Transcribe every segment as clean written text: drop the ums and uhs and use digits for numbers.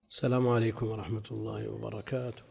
السلام عليكم ورحمة الله وبركاته.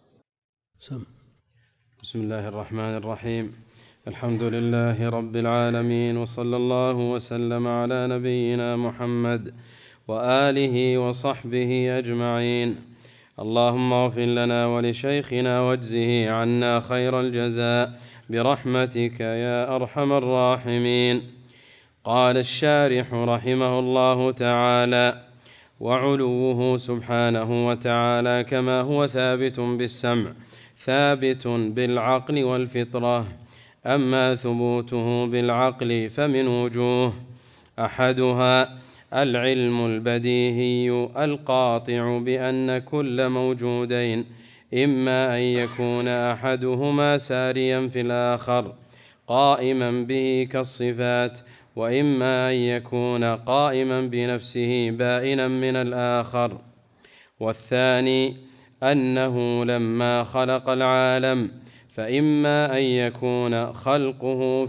بسم الله الرحمن الرحيم. الحمد لله رب العالمين، وصلى الله وسلم على نبينا محمد وآله وصحبه أجمعين. اللهم اغفر لنا ولشيخنا واجزه عنا خير الجزاء برحمتك يا أرحم الراحمين. قال الشارح رحمه الله تعالى: وعلوه سبحانه وتعالى كما هو ثابت بالسمع ثابت بالعقل والفطرة. أما ثبوته بالعقل فمن وجوه: أحدها العلم البديهي القاطع بأن كل موجودين إما أن يكون أحدهما ساريا في الآخر قائما به كالصفات، وإما أن يكون قائما بنفسه بائنا من الآخر. والثاني أنه لما خلق العالم فإما أن يكون خلقه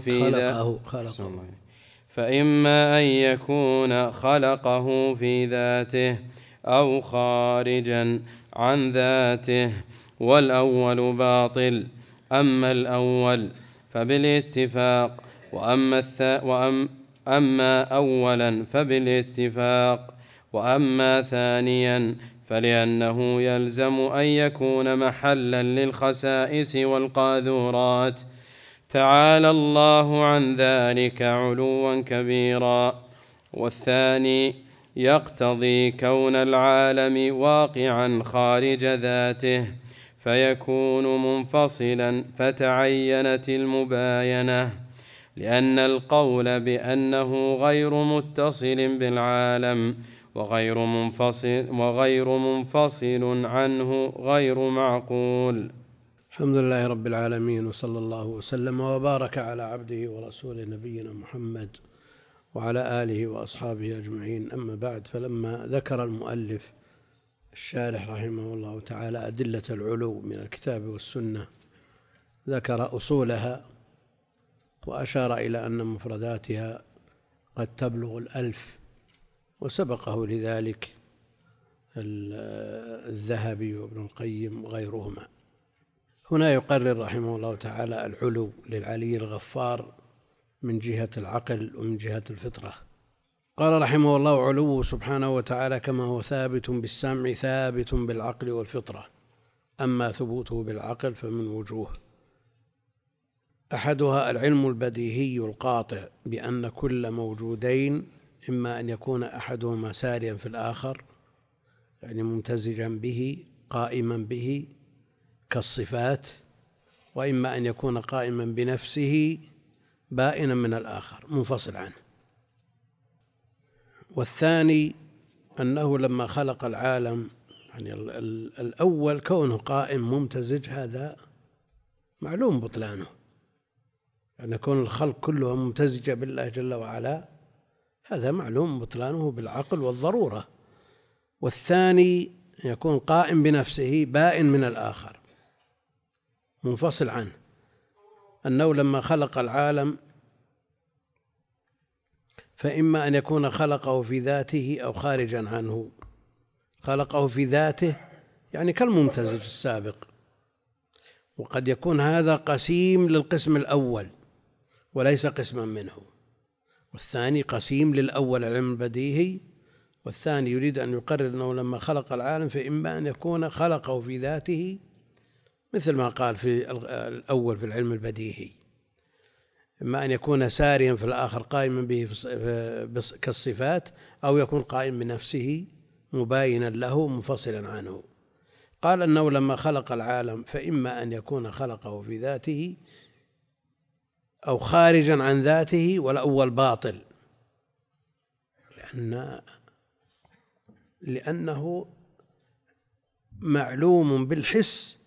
في ذاته أو خارجا عن ذاته، والأول باطل. أما الأول فبالاتفاق، أما أولا فبالاتفاق، وأما ثانيا فلأنه يلزم أن يكون محلا للخسائس والقاذورات. تعالى الله عن ذلك علوا كبيرا. والثاني يقتضي كون العالم واقعا خارج ذاته فيكون منفصلا، فتعينت المباينة، لأن القول بأنه غير متصل بالعالم وغير منفصل عنه غير معقول. الحمد لله رب العالمين، وصلى الله وسلم وبارك على عبده ورسوله نبينا محمد وعلى آله وأصحابه أجمعين. أما بعد، فلما ذكر المؤلف الشارح رحمه الله تعالى أدلة العلو من الكتاب والسنة ذكر أصولها، وأشار إلى أن مفرداتها قد تبلغ 1000، وسبقه لذلك الذهبي وابن القيم وغيرهما. هنا يقرر رحمه الله تعالى العلو للعلي الغفار من جهة العقل ومن جهة الفطرة. قال رحمه الله: علوه سبحانه وتعالى كما هو ثابت بالسمع ثابت بالعقل والفطرة. أما ثبوته بالعقل فمن وجوه: أحدها العلم البديهي القاطع بأن كل موجودين إما أن يكون أحدهما ساريا في الآخر، يعني ممتزجا به قائما به كالصفات، وإما أن يكون قائما بنفسه بائنا من الآخر منفصل عنه. والثاني أنه لما خلق العالم، يعني الأول كونه قائم ممتزج هذا معلوم بطلانه، أن يكون الخلق كلها ممتزجة بالله جل وعلا هذا معلوم بطلانه بالعقل والضرورة. والثاني يكون قائم بنفسه بائن من الآخر منفصل عنه، أنه لما خلق العالم فإما أن يكون خلقه في ذاته أو خارجا عنه. خلقه في ذاته يعني كالممتزج السابق، وقد يكون هذا قسيم للقسم الأول وليس قسما منه، والثاني قسيم للأول العلم البديهي. والثاني يريد أن يقرر أنه لما خلق العالم فإما أن يكون خلقه في ذاته مثل ما قال في الأول في العلم البديهي، إما أن يكون ساريا في الآخر قائما به كالصفات، أو يكون قائم بنفسه مباينا له منفصلا عنه. قال أنه لما خلق العالم فإما أن يكون خلقه في ذاته أو خارجا عن ذاته، والأول باطل لأنه معلوم بالحس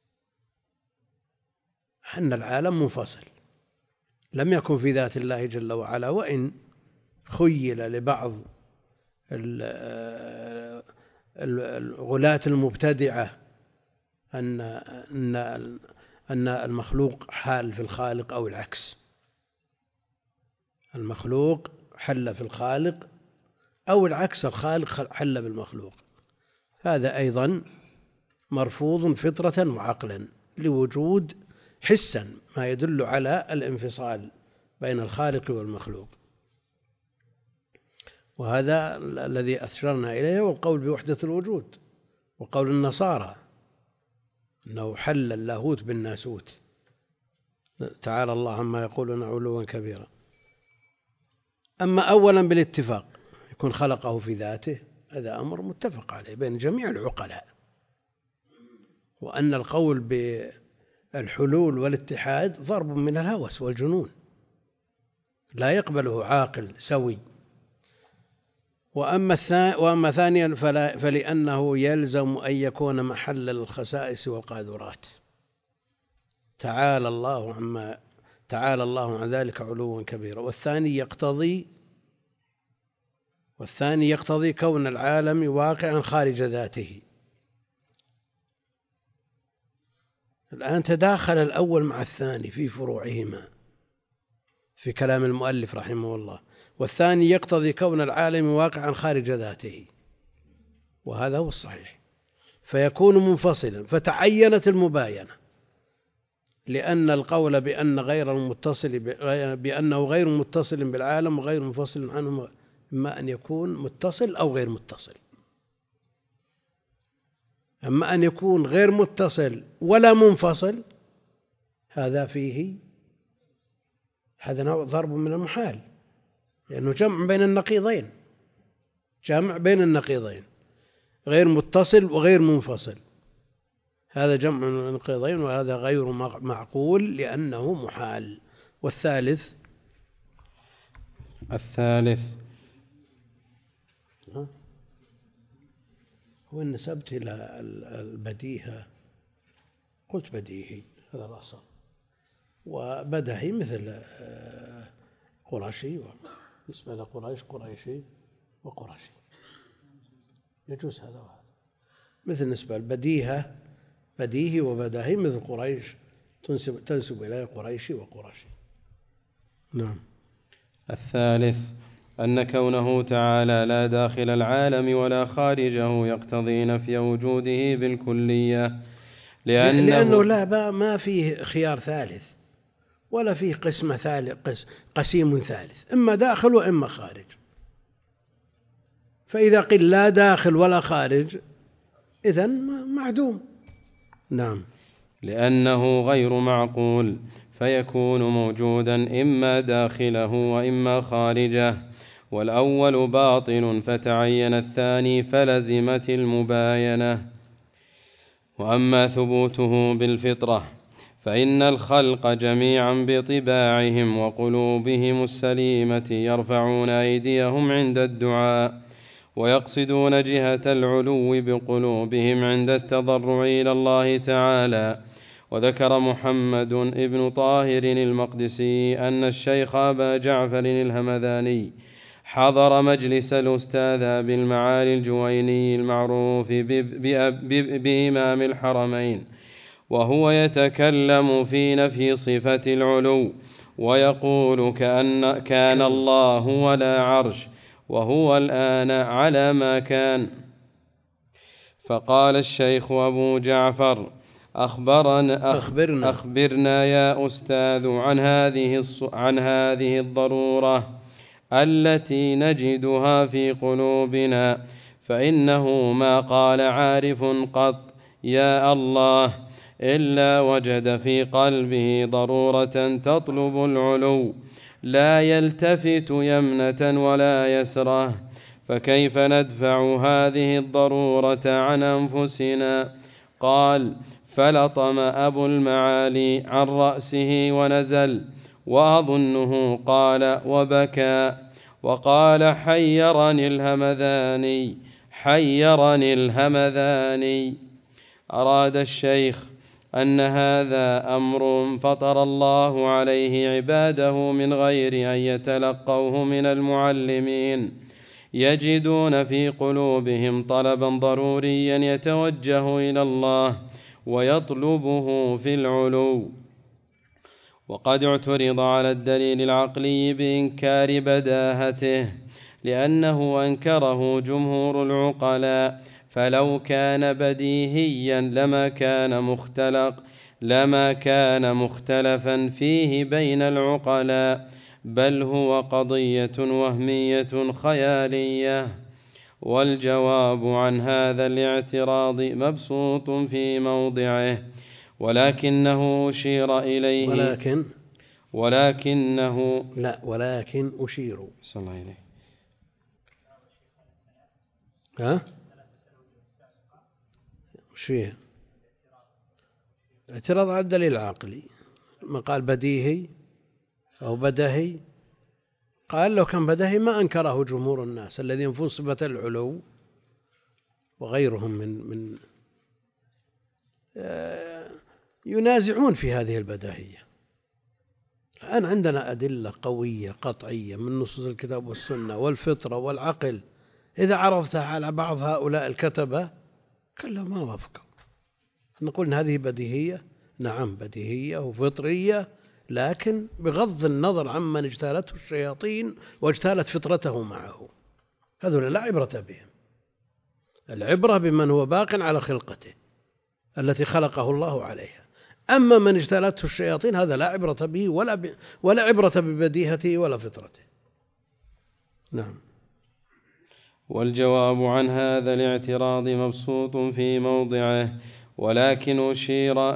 أن العالم منفصل لم يكن في ذات الله جل وعلا. وإن خيل لبعض الغلاة المبتدعة أن المخلوق حال في الخالق أو العكس، المخلوق حل في الخالق أو العكس الخالق حل بالمخلوق، هذا أيضا مرفوض فطرة وعقلا لوجود حسا ما يدل على الانفصال بين الخالق والمخلوق. وهذا الذي أشرنا إليه والقول بوحدة الوجود، وقول النصارى أنه حل اللاهوت بالناسوت، تعالى الله عما يقولون علوا كبيرا. أما أولا بالاتفاق يكون خلقه في ذاته، هذا أمر متفق عليه بين جميع العقلاء، وأن القول بالحلول والاتحاد ضرب من الهوس والجنون لا يقبله عاقل سوي. وأما ثانيا فلأنه يلزم أن يكون محل الخسائس والقاذورات، تعالى الله عن ذلك علوا كبيرا. والثاني يقتضي كون العالم واقعا خارج ذاته. الآن تداخل الأول مع الثاني في فروعهما في كلام المؤلف رحمه الله. والثاني يقتضي كون العالم واقعا خارج ذاته، وهذا هو الصحيح، فيكون منفصلا. فتعينت المباينة، لأن القول بأنه غير متصل بالعالم وغير منفصل عنه إما أن يكون متصل أو غير متصل. أما أن يكون غير متصل ولا منفصل هذا نوع ضرب من المحال، لأنه جمع بين النقيضين، غير متصل وغير منفصل، هذا جمع من النقيضين، وهذا غير معقول لأنه محال. والثالث هو إن نسبت إلى البديهة قلت بديهي، هذا الأصل، وبدهي مثل قرشي، بالنسبة لقريش قريشي وقرشي، يجوز هذا وهذا. مثل نسبة البديهة بديهي وبدهي، مثل قريش تنسب إلى قريشي وقرشي. نعم. الثالث أن كونه تعالى لا داخل العالم ولا خارجه يقتضي نفي وجوده بالكلية، لأنه ما فيه خيار ثالث ولا فيه قسيم ثالث، إما داخل وإما خارج. فإذا قيل لا داخل ولا خارج إذن معدوم. نعم. لأنه غير معقول، فيكون موجودا إما داخله وإما خارجه، والأول باطل فتعين الثاني فلزمت المباينة. وأما ثبوته بالفطرة فإن الخلق جميعا بطباعهم وقلوبهم السليمة يرفعون أيديهم عند الدعاء، ويقصدون جهة العلو بقلوبهم عند التضرع إلى الله تعالى. وذكر محمد ابن طاهر المقدسي أن الشيخ أبا جعفر الهمذاني حضر مجلس الأستاذ أبي المعالي الجويني المعروف بإمام الحرمين، وهو يتكلم في نفي صفة العلو، ويقول كان الله ولا عرش، وهو الآن على ما كان. فقال الشيخ أبو جعفر أخبرنا يا أستاذ عن هذه الضرورة التي نجدها في قلوبنا، فإنه ما قال عارف قط يا الله إلا وجد في قلبه ضرورة تطلب العلو، لا يلتفت يمنة ولا يسرة، فكيف ندفع هذه الضرورة عن أنفسنا؟ قال: فلطم أبو المعالي عن رأسه ونزل، وأظنه قال وبكى، وقال: حيرني الهمذاني. أراد الشيخ أن هذا أمر فطر الله عليه عباده من غير أن يتلقوه من المعلمين، يجدون في قلوبهم طلبا ضروريا يتوجه إلى الله ويطلبه في العلو. وقد اعترض على الدليل العقلي بإنكار بداهته، لأنه أنكره جمهور العقلاء، فلو كان بديهيا لما كان مختلفا فيه بين العقلاء، بل هو قضية وهمية خيالية. والجواب عن هذا الاعتراض مبسوط في موضعه، ولكنه أشير إليه ولكن أشير صلى الله عليه. وش فيه؟ اعتراض على الدليل العقلي، ما قال بديهي أو بدهي، قال لو كان بدهي ما أنكره جمهور الناس الذين ينفون صفة العلو وغيرهم من ينازعون في هذه البداهية. الآن عندنا أدلة قوية قطعية من نصوص الكتاب والسنة والفطرة والعقل، إذا عرفتها على بعض هؤلاء الكتبة كلا ما وافقوا. نقول إن هذه بديهية، نعم بديهية وفطرية، لكن بغض النظر عمن اجتالته الشياطين واجتالت فطرته معه، هذول لا عبرة بهم. العبرة بمن هو باق على خلقته التي خلقه الله عليها. أما من اجتالته الشياطين هذا لا عبرة به ولا عبرة ببديهته ولا فطرته. نعم. والجواب عن هذا الاعتراض مبسوط في موضعه، ولكن أشير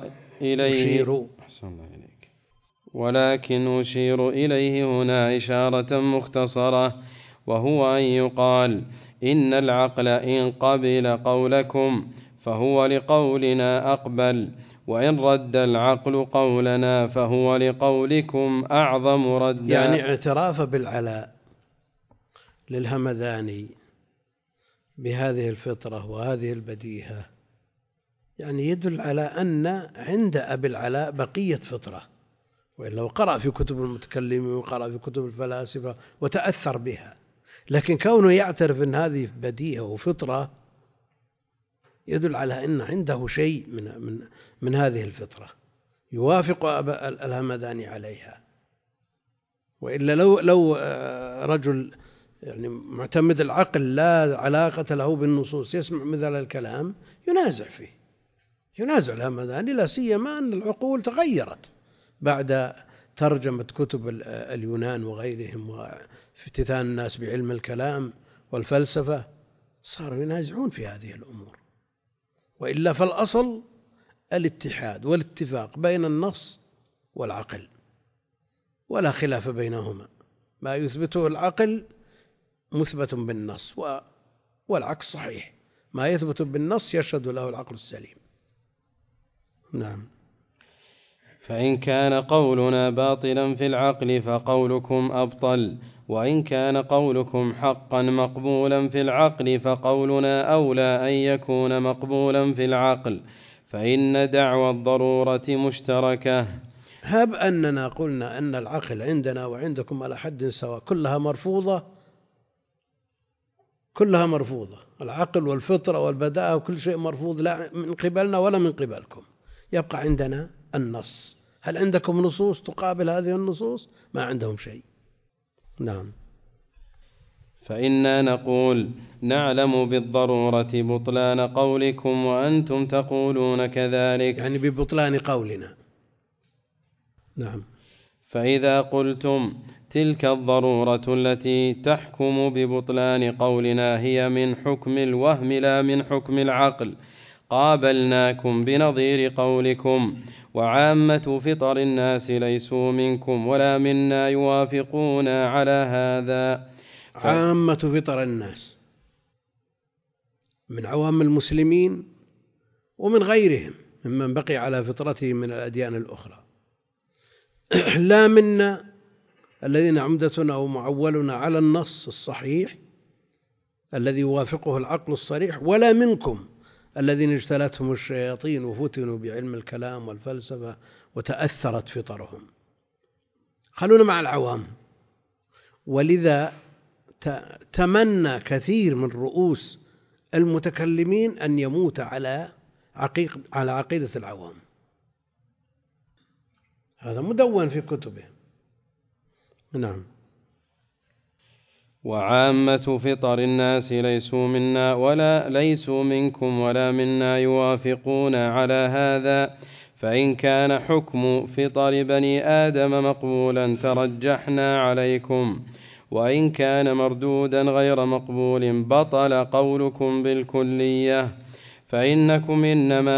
إليه هنا إشارة مختصرة، وهو أن يقال إن العقل إن قبل قولكم فهو لقولنا أقبل، وإن رد العقل قولنا فهو لقولكم أعظم ردا. يعني اعتراف بالعلاء للهمذاني بهذه الفطرة وهذه البديهة يعني يدل على أن عند أبي العلاء بقية فطرة، وإلا وقرأ في كتب المتكلمين وقرأ في كتب الفلاسفة وتأثر بها، لكن كونه يعترف أن هذه بديهة وفطرة يدل على أن عنده شيء من هذه الفطرة يوافق الهمداني عليها. وإلا لو رجل يعني معتمد العقل لا علاقة له بالنصوص يسمع مثل الكلام ينازع الهمداني، لا سيما أن العقول تغيرت بعد ترجمة كتب اليونان وغيرهم وافتتان الناس بعلم الكلام والفلسفة، صاروا ينازعون في هذه الأمور. وإلا فالأصل الاتحاد والاتفاق بين النص والعقل ولا خلاف بينهما، ما يثبته العقل مثبت بالنص والعكس صحيح، ما يثبت بالنص يشهد له العقل السليم. نعم. فإن كان قولنا باطلا في العقل فقولكم أبطل، وإن كان قولكم حقا مقبولا في العقل فقولنا أولى أن يكون مقبولا في العقل، فإن دعوى الضرورة مشتركة. هب أننا قلنا أن العقل عندنا وعندكم على حد سواء كلها مرفوضة، العقل والفطرة والبداءة وكل شيء مرفوض، لا من قبلنا ولا من قبلكم، يبقى عندنا النص. هل عندكم نصوص تقابل هذه النصوص؟ ما عندهم شيء. نعم. فإنا نقول نعلم بالضرورة بطلان قولكم وأنتم تقولون كذلك، يعني ببطلان قولنا. نعم. فإذا قلتم تلك الضرورة التي تحكم ببطلان قولنا هي من حكم الوهم لا من حكم العقل، قابلناكم بنظير قولكم، وعامة فطر الناس ليسوا منكم ولا منا يوافقون على هذا. عامة فطر الناس من عوام المسلمين ومن غيرهم ممن بقي على فطرته من الأديان الأخرى، لا منا الذين عمدتنا أو معولنا على النص الصحيح الذي يوافقه العقل الصريح، ولا منكم الذين اجتلتهم الشياطين وفتنوا بعلم الكلام والفلسفة وتأثرت فطرهم. خلونا مع العوام. ولذا تمنى كثير من رؤوس المتكلمين أن يموت على عقيدة العوام، هذا مدون في كتبه. نعم. وعامة فطر الناس ليسوا منا ولا ليسوا منكم ولا منا يوافقون على هذا، فإن كان حكم فطر بني آدم مقبولا ترجحنا عليكم، وإن كان مردودا غير مقبول بطل قولكم بالكلية، فإنكم إنما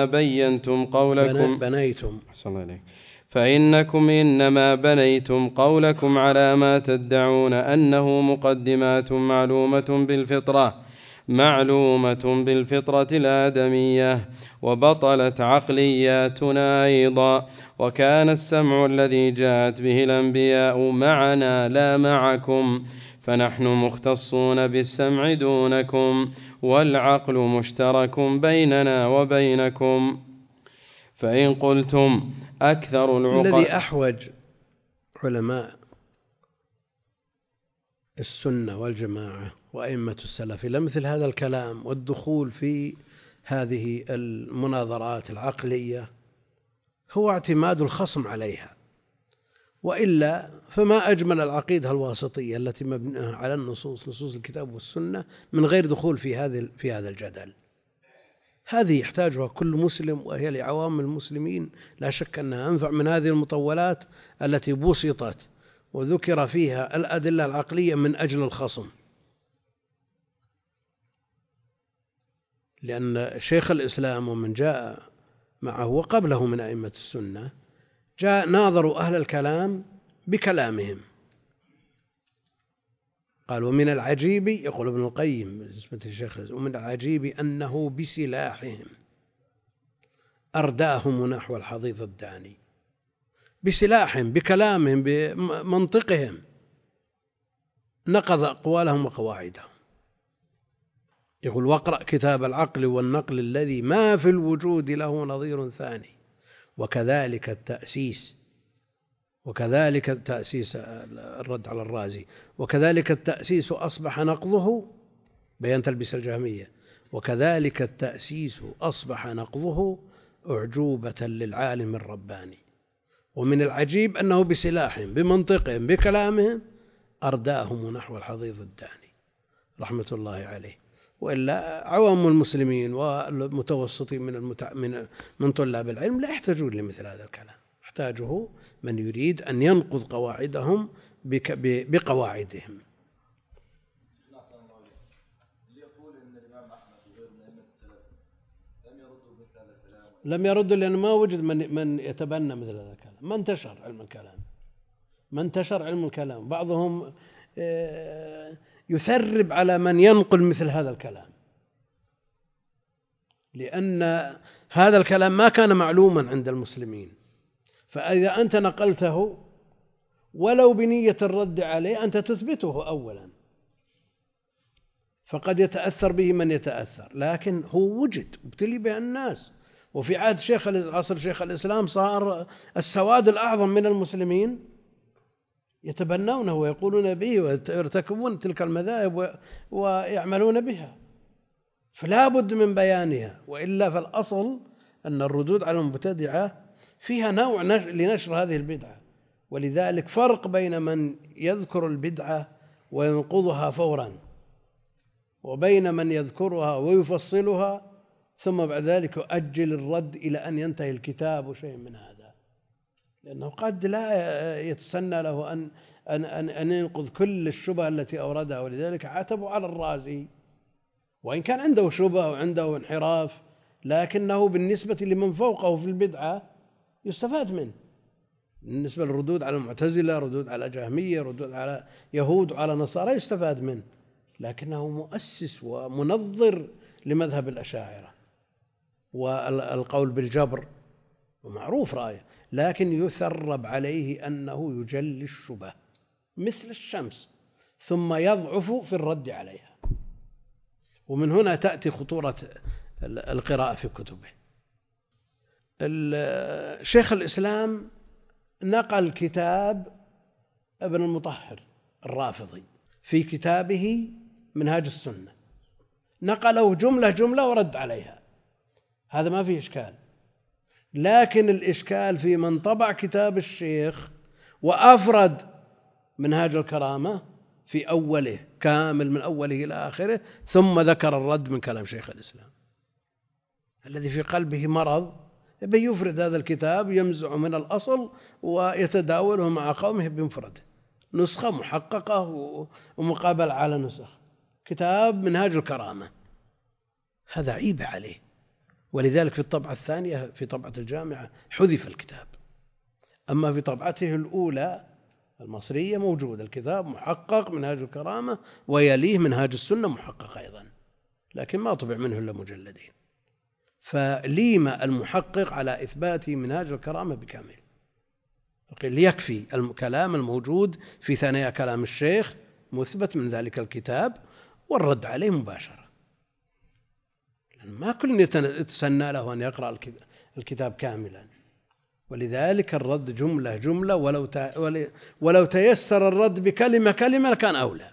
بنيتم قولكم على ما تدعون أنه مقدمات معلومة بالفطرة الآدمية، وبطلت عقلياتنا أيضا. وكان السمع الذي جاءت به الأنبياء معنا لا معكم، فنحن مختصون بالسمع دونكم، والعقل مشترك بيننا وبينكم. فإن قلتم أكثر العقل الذي أحوج علماء السنة والجماعة وأئمة السلف إلى مثل هذا الكلام والدخول في هذه المناظرات العقلية هو اعتماد الخصم عليها، وإلا فما أجمل العقيدة الواسطية التي مبنية على نصوص الكتاب والسنة من غير دخول في هذا الجدل. هذه يحتاجها كل مسلم، وهي لعوام المسلمين لا شك أنها أنفع من هذه المطولات التي بسطت وذكر فيها الأدلة العقلية من أجل الخصم. لأن شيخ الإسلام ومن جاء معه وقبله من أئمة السنة ناظروا أهل الكلام بكلامهم. قال ومن العجيب، يقول ابن القيم بالنسبة للشيخ، ومن العجيب أنه بسلاحهم أرداهم نحو الحضيض الداني، بسلاحهم بكلامهم بمنطقهم نقض أقوالهم وقواعدهم. يقول واقرأ كتاب العقل والنقل الذي ما في الوجود له نظير ثاني، وكذلك التأسيس الرد على الرازي، وكذلك التأسيس أصبح نقضه بيان تلبيس الجهمية، وكذلك التأسيس أصبح نقضه أعجوبة للعالم الرباني. ومن العجيب أنه بسلاحهم بمنطقهم بكلامهم أرداهم نحو الحضيض الداني رحمة الله عليه. وإلا عوام المسلمين والمتوسطين من طلاب العلم لا يحتاجون لمثل هذا الكلام، يحتاجه من يريد أن ينقض قواعدهم بقواعدهم. لم يردوا لأنه ما وجد من يتبنى مثل هذا الكلام، ما انتشر علم الكلام. بعضهم يثرب على من ينقل مثل هذا الكلام، لأن هذا الكلام ما كان معلوما عند المسلمين، فإذا أنت نقلته ولو بنية الرد عليه أنت تثبته أولا، فقد يتأثر به من يتأثر، لكن هو وجد ابتلي به الناس. وفي عهد عصر شيخ الإسلام صار السواد الأعظم من المسلمين يتبنونه ويقولون به ويرتكبون تلك المذاهب ويعملون بها، فلا بد من بيانها. وإلا فالأصل أن الردود على المبتدعة فيها نوع لنشر هذه البدعة، ولذلك فرق بين من يذكر البدعة وينقضها فورا وبين من يذكرها ويفصلها ثم بعد ذلك يؤجل الرد إلى أن ينتهي الكتاب وشيء من هذا، لأنه قد لا يتسنى له أن ينقض كل الشبهة التي أوردها. ولذلك عاتبوا على الرازي وإن كان عنده شبهة وعنده انحراف، لكنه بالنسبة لمن فوقه في البدعة يستفاد منه. بالنسبة للردود على المعتزلة، ردود على جهمية، ردود على يهود وعلى نصارى يستفاد منه، لكنه مؤسس ومنظر لمذهب الأشاعرة والقول بالجبر ومعروف رأيه، لكن يثرب عليه أنه يجلي الشبه مثل الشمس ثم يضعف في الرد عليها. ومن هنا تأتي خطورة القراءة في كتبه. شيخ الإسلام نقل كتاب ابن المطهر الرافضي في كتابه منهاج السنة، نقله جملة ورد عليها، هذا ما فيه إشكال. لكن الإشكال في من طبع كتاب الشيخ وأفرد منهاج الكرامة في أوله كامل من أوله إلى آخره، ثم ذكر الرد من كلام شيخ الإسلام. الذي في قلبه مرض يبي يفرد هذا الكتاب، يمزع من الأصل ويتداوله مع قومه بمفرده، نسخة محققة ومقابل على نسخ. كتاب منهاج الكرامة هذا عيب عليه، ولذلك في الطبعة الثانية في طبعة الجامعة حذف الكتاب، أما في طبعته الأولى المصرية موجود الكتاب محقق منهاج الكرامة، ويليه منهاج السنة محقق أيضا، لكن ما طبع منه إلا مجلدين. فليم المحقق على إثبات منهاج الكرامة بكامل، فقيل يكفي الكلام الموجود في ثنايا كلام الشيخ مثبت من ذلك الكتاب والرد عليه مباشرة، لأن ما كل يتسنى له أن يقرأ الكتاب كاملا، ولذلك الرد جملة جملة، ولو تيسر الرد بكلمة كلمة لكان أولى.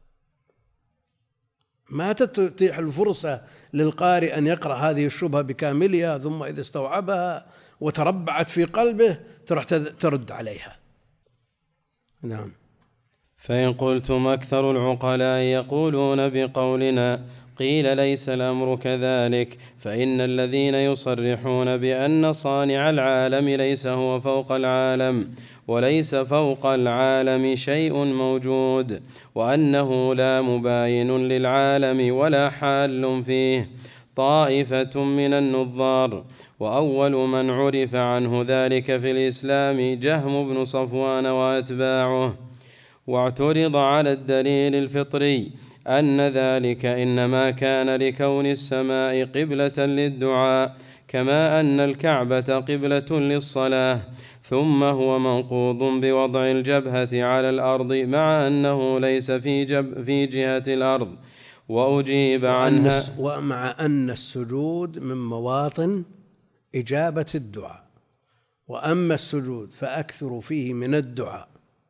ما تتيح الفرصة للقارئ أن يقرأ هذه الشبهة بكاملها، ثم إذا استوعبها وتربعت في قلبه تروح ترد عليها. نعم. فإن قلتم أكثر العقلاء يقولون بقولنا قيل ليس الأمر كذلك، فإن الذين يصرحون بأن صانع العالم ليس هو فوق العالم، وليس فوق العالم شيء موجود، وأنه لا مباين للعالم ولا حال فيه، طائفة من النظار. وأول من عرف عنه ذلك في الإسلام جهم بن صفوان وأتباعه. واعترض على الدليل الفطري أن ذلك إنما كان لكون السماء قبلة للدعاء، كما أن الكعبة قبلة للصلاة، ثم هو منقوض بوضع الجبهة على الأرض مع أنه ليس في جهة الأرض. وأجيب عنها، ومع أن السجود من مواطن إجابة الدعاء، وأما السجود فأكثر فيه من الدعاء،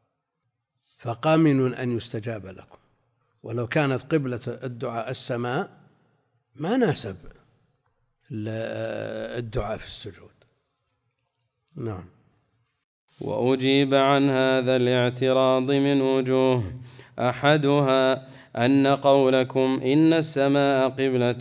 فقامن أن يستجاب لكم. ولو كانت قبلة الدعاء السماء ما ناسب الدعاء في السجود. نعم. وأجيب عن هذا الاعتراض من وجوه، أحدها أن قولكم إن السماء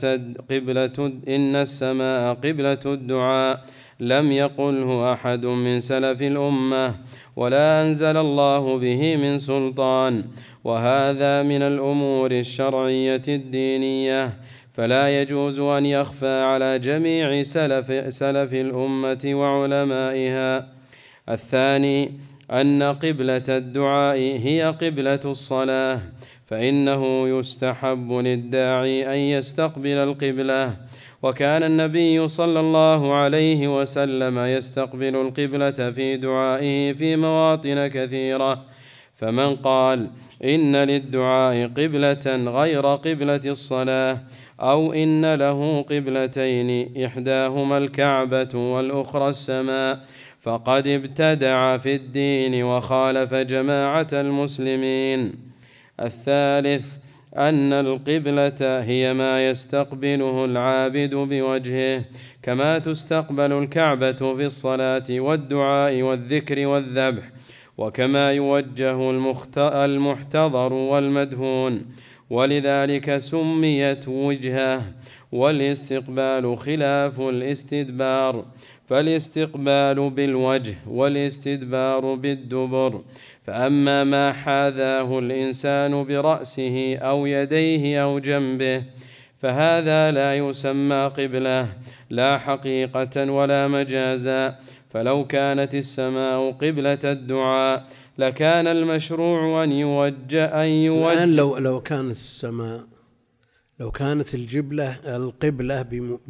قبلة الدعاء لم يقله أحد من سلف الأمة، ولا أنزل الله به من سلطان، وهذا من الأمور الشرعية الدينية، فلا يجوز أن يخفى على جميع سلف الأمة وعلمائها. الثاني أن قبلة الدعاء هي قبلة الصلاة، فإنه يستحب للداعي أن يستقبل القبلة، وكان النبي صلى الله عليه وسلم يستقبل القبلة في دعائه في مواطن كثيرة. فمن قال إن للدعاء قبلة غير قبلة الصلاة، أو إن له قبلتين إحداهما الكعبة والأخرى السماء، فقد ابتدع في الدين وخالف جماعة المسلمين. الثالث أن القبلة هي ما يستقبله العابد بوجهه، كما تستقبل الكعبة في الصلاة والدعاء والذكر والذبح، وكما يوجه المحتضر والمدهون، ولذلك سميت وجهه. والاستقبال خلاف الاستدبار، فالاستقبال بالوجه والاستدبار بالدبر. فأما ما حاذاه الإنسان برأسه أو يديه أو جنبه فهذا لا يسمى قبلة لا حقيقة ولا مجازا. فلو كانت السماء قبلة الدعاء لكان المشروع أن يوجه الآن لو كانت السماء، لو كانت القبلة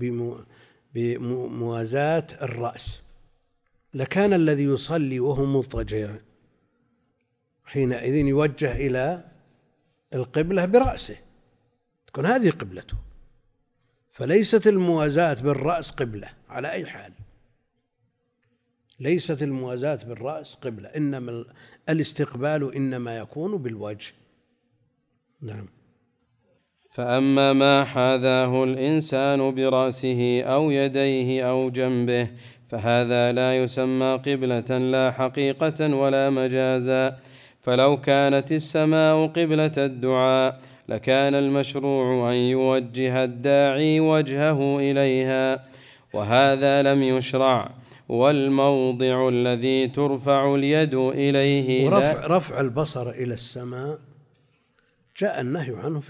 بموازاة الرأس، لكان الذي يصلي وهو مضطجع حينئذ يوجه إلى القبلة برأسه، تكون هذه قبلته. فليست الموازاة بالرأس قبلة على أي حال، ليست الموازاة بالرأس قبلة، إنما الاستقبال إنما يكون بالوجه. نعم. فأما ما حاذاه الإنسان برأسه أو يديه أو جنبه فهذا لا يسمى قبلة لا حقيقة ولا مجازا. فلو كانت السماء قبلة الدعاء لكان المشروع أن يوجه الداعي وجهه إليها، وهذا لم يشرع. والموضع الذي ترفع اليد إليه رفع البصر إلى السماء جاء النهي عنه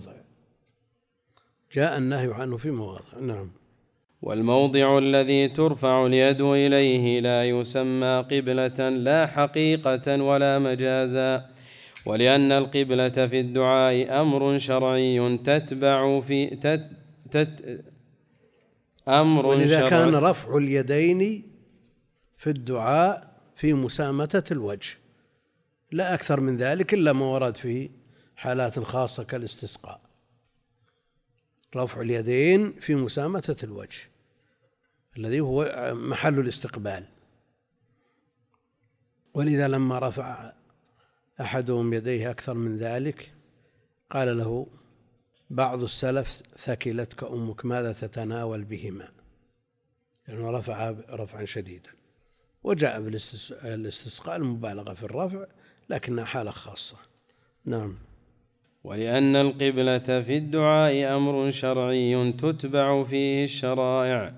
في مواضع. نعم. والموضع الذي ترفع اليد إليه لا يسمى قبلة لا حقيقة ولا مجازا، ولأن القبلة في الدعاء أمر شرعي تتبع في أمر ولذا كان رفع اليدين في الدعاء في مسامتة الوجه، لا أكثر من ذلك إلا ما ورد في حالات خاصة كالاستسقاء. رفع اليدين في مسامتة الوجه الذي هو محل الاستقبال. ولذا لما رفع أحدهم يديه أكثر من ذلك قال له بعض السلف ثكلتك أمك ماذا تتناول بهما، لأنه رفع رفعا شديدا. وجاء بالاستسقاء المبالغة في الرفع لكنها حالة خاصة. نعم. ولأن القبلة في الدعاء أمر شرعي تتبع فيه الشرائع،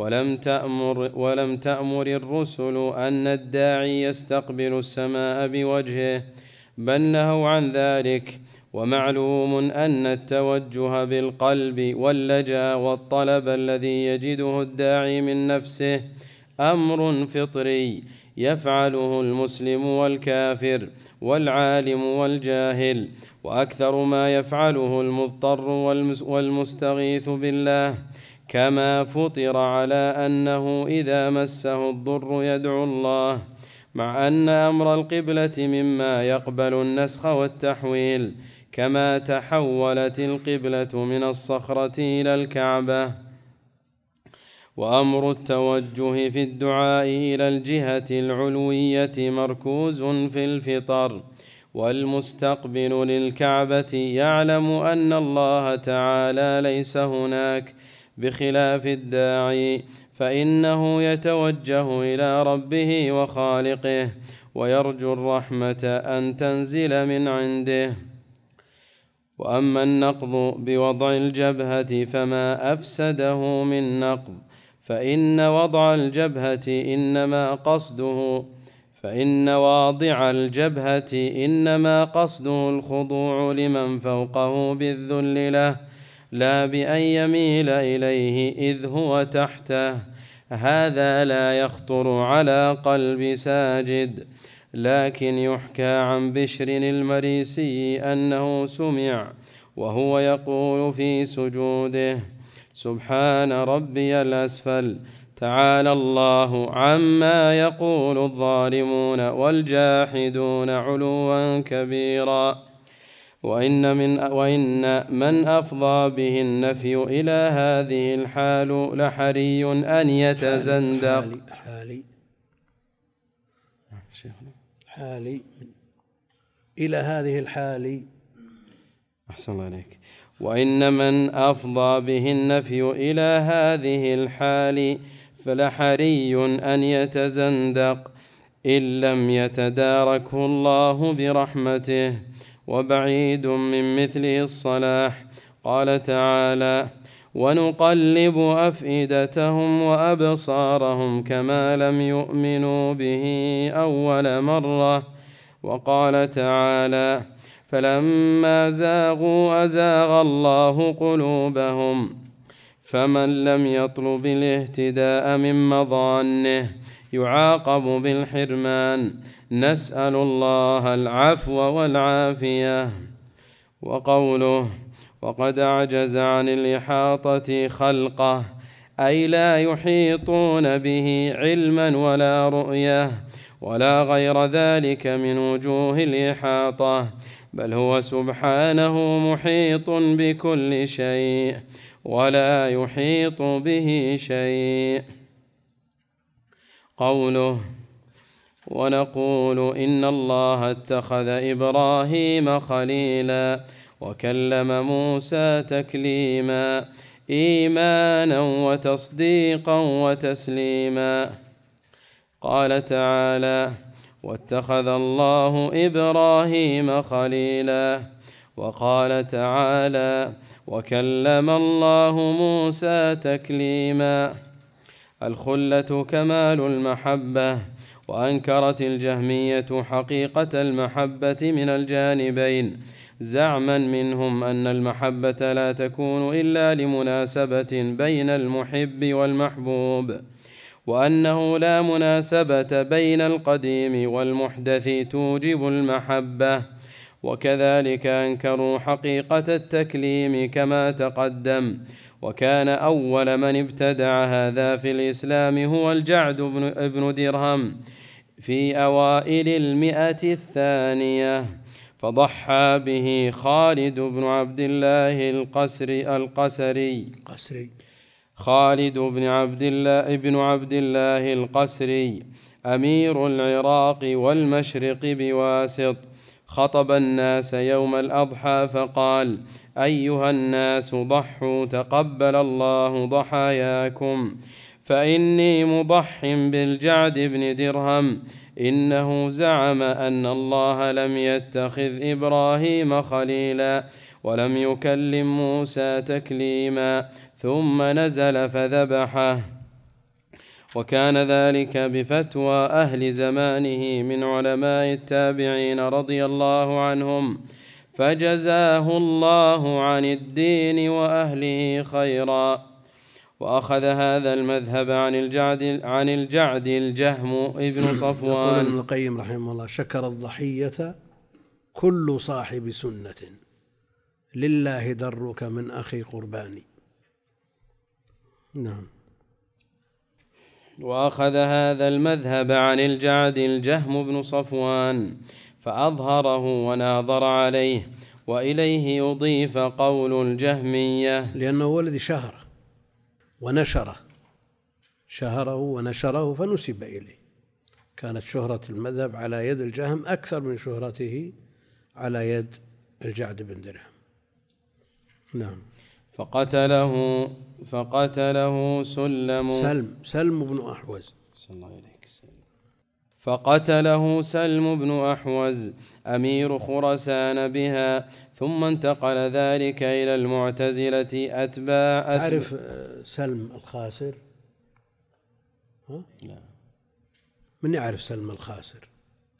ولم تأمر الرسل أن الداعي يستقبل السماء بوجهه، بل نهوا عن ذلك. ومعلوم أن التوجه بالقلب واللجأ والطلب الذي يجده الداعي من نفسه أمر فطري يفعله المسلم والكافر والعالم والجاهل، وأكثر ما يفعله المضطر والمستغيث بالله، كما فطر على أنه إذا مسه الضر يدعو الله، مع أن أمر القبلة مما يقبل النسخ والتحويل، كما تحولت القبلة من الصخرة إلى الكعبة. وأمر التوجه في الدعاء إلى الجهة العلوية مركوز في الفطر، والمستقبل للكعبة يعلم أن الله تعالى ليس هناك، بخلاف الداعي فإنه يتوجه إلى ربه وخالقه ويرجو الرحمة أن تنزل من عنده. وأما النقض بوضع الجبهة فما أفسده من نقض، فإن واضع الجبهة إنما قصده الخضوع لمن فوقه بالذل له، لا بأن يميل إليه إذ هو تحته. هذا لا يخطر على قلب ساجد، لكن يحكى عن بشر المريسي أنه سمع وهو يقول في سجوده: سبحان ربي الأسفل، تعالى الله عما يقول الظالمون والجاحدون علوا كبيرا. وإن من أفضى به النفي إلى هذه الحال لحري أن يتزندق. حالي إلى هذه الحال. أحسن الله عليك. وإن من أفضى به النفي إلى هذه الحال فلحري أن يتزندق إن لم يتداركه الله برحمته، وبعيد من مثله الصلاح. قال تعالى: ونقلب أفئدتهم وأبصارهم كما لم يؤمنوا به أول مرة. وقال تعالى: فلما زاغوا أزاغ الله قلوبهم. فمن لم يطلب الاهتداء من مظانه يعاقب بالحرمان، نسأل الله العفو والعافية. وقوله: وقد عجز عن الإحاطة خلقه، أي لا يحيطون به علما ولا رؤية ولا غير ذلك من وجوه الإحاطة، بل هو سبحانه محيط بكل شيء ولا يحيط به شيء. قوله: ونقول إن الله اتخذ إبراهيم خليلا وكلم موسى تكليما، إيمانا وتصديقا وتسليما. قال تعالى: واتخذ الله إبراهيم خليلا. وقال تعالى: وكلم الله موسى تكليما. الخلة كمال المحبة. وأنكرت الجهمية حقيقة المحبة من الجانبين، زعما منهم أن المحبة لا تكون إلا لمناسبة بين المحب والمحبوب، وأنه لا مناسبة بين القديم والمحدث توجب المحبة. وكذلك أنكروا حقيقة التكليم كما تقدم. وكان أول من ابتدع هذا في الإسلام هو الجعد بن درهم في أوائل 100 فضحى به خالد بن عبد الله القسري خالد بن عبد الله القسري أمير العراق والمشرق بواسط، خطب الناس يوم الأضحى فقال: أيها الناس ضحوا تقبل الله ضحاياكم، فإني مضح بالجعد بن درهم، إنه زعم أن الله لم يتخذ إبراهيم خليلا ولم يكلم موسى تكليما، ثم نزل فذبحه. وكان ذلك بفتوى أهل زمانه من علماء التابعين رضي الله عنهم، فجزاه الله عن الدين وأهله خيرا. وأخذ هذا المذهب عن الجعد الجهم ابن صفوان. يقول ابن القيم رحمه الله: شكر الضحية كل صاحب سنة، لله درك من أخي قرباني. نعم. وأخذ هذا المذهب عن الجعد الجهم بن صفوان فأظهره وناظر عليه، وإليه يضيف قول الجهمية، لأنه هو الذي شهره ونشره فنسب إليه. كانت شهرة المذهب على يد الجهم أكثر من شهرته على يد الجعد بن درهم. نعم. فقتله سلم بن أحوز. فقتله سلم بن أحوز أمير خرسان بها، ثم انتقل ذلك إلى المعتزلة أتباع. تعرف سلم الخاسر؟ ها؟ لا. من يعرف سلم الخاسر؟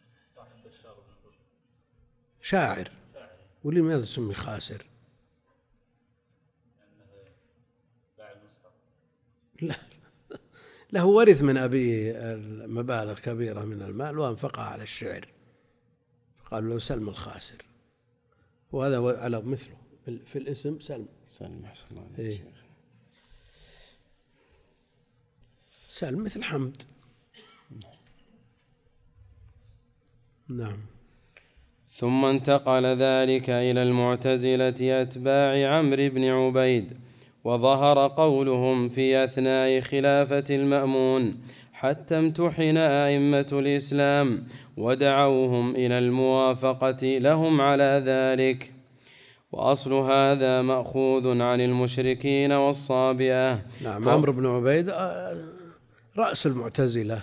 شاعر. ولماذا سمي خاسر؟ له ورث من أبيه مبالغ كبيرة من المال وأنفقها على الشعر، قالوا له سلم الخاسر، وهذا على مثله في الاسم سلم. سلم مثل حمد. نعم. ثم انتقل ذلك إلى المعتزلة أتباع عمرو بن عبيد، وظهر قولهم في أثناء خلافة المأمون، حتى امتحن أئمة الإسلام ودعوهم إلى الموافقة لهم على ذلك. وأصل هذا مأخوذ عن المشركين والصابئة. نعم. عمرو بن عبيد رأس المعتزلة،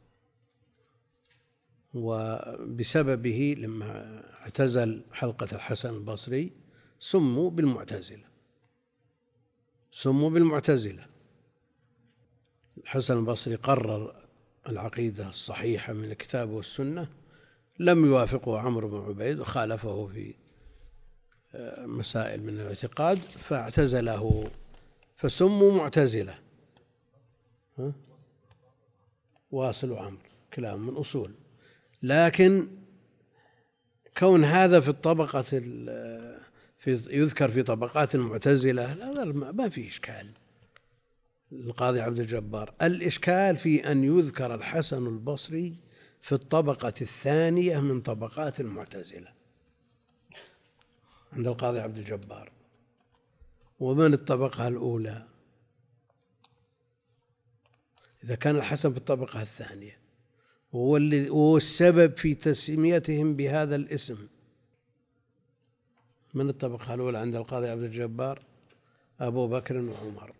وبسببه لما اعتزل حلقة الحسن البصري سموا بالمعتزلة. الحسن البصري قرر العقيدة الصحيحة من الكتاب والسنة، لم يوافقه عمرو بن عبيد وخالفه في مسائل من الاعتقاد فاعتزله، فسموا معتزلة. واصل وعمرو كلام من أصول، لكن كون هذا في الطبقة يذكر في طبقات المعتزلة لا ما في إشكال. القاضي عبد الجبار: الإشكال في أن يذكر الحسن البصري في الطبقة الثانية من طبقات المعتزلة عند القاضي عبد الجبار. ومن الطبقة الأولى؟ إذا كان الحسن في الطبقة الثانية وهو السبب في تسميتهم بهذا الاسم، من الطبقة الأولى عند القاضي عبد الجبار؟ أبو بكر وعمر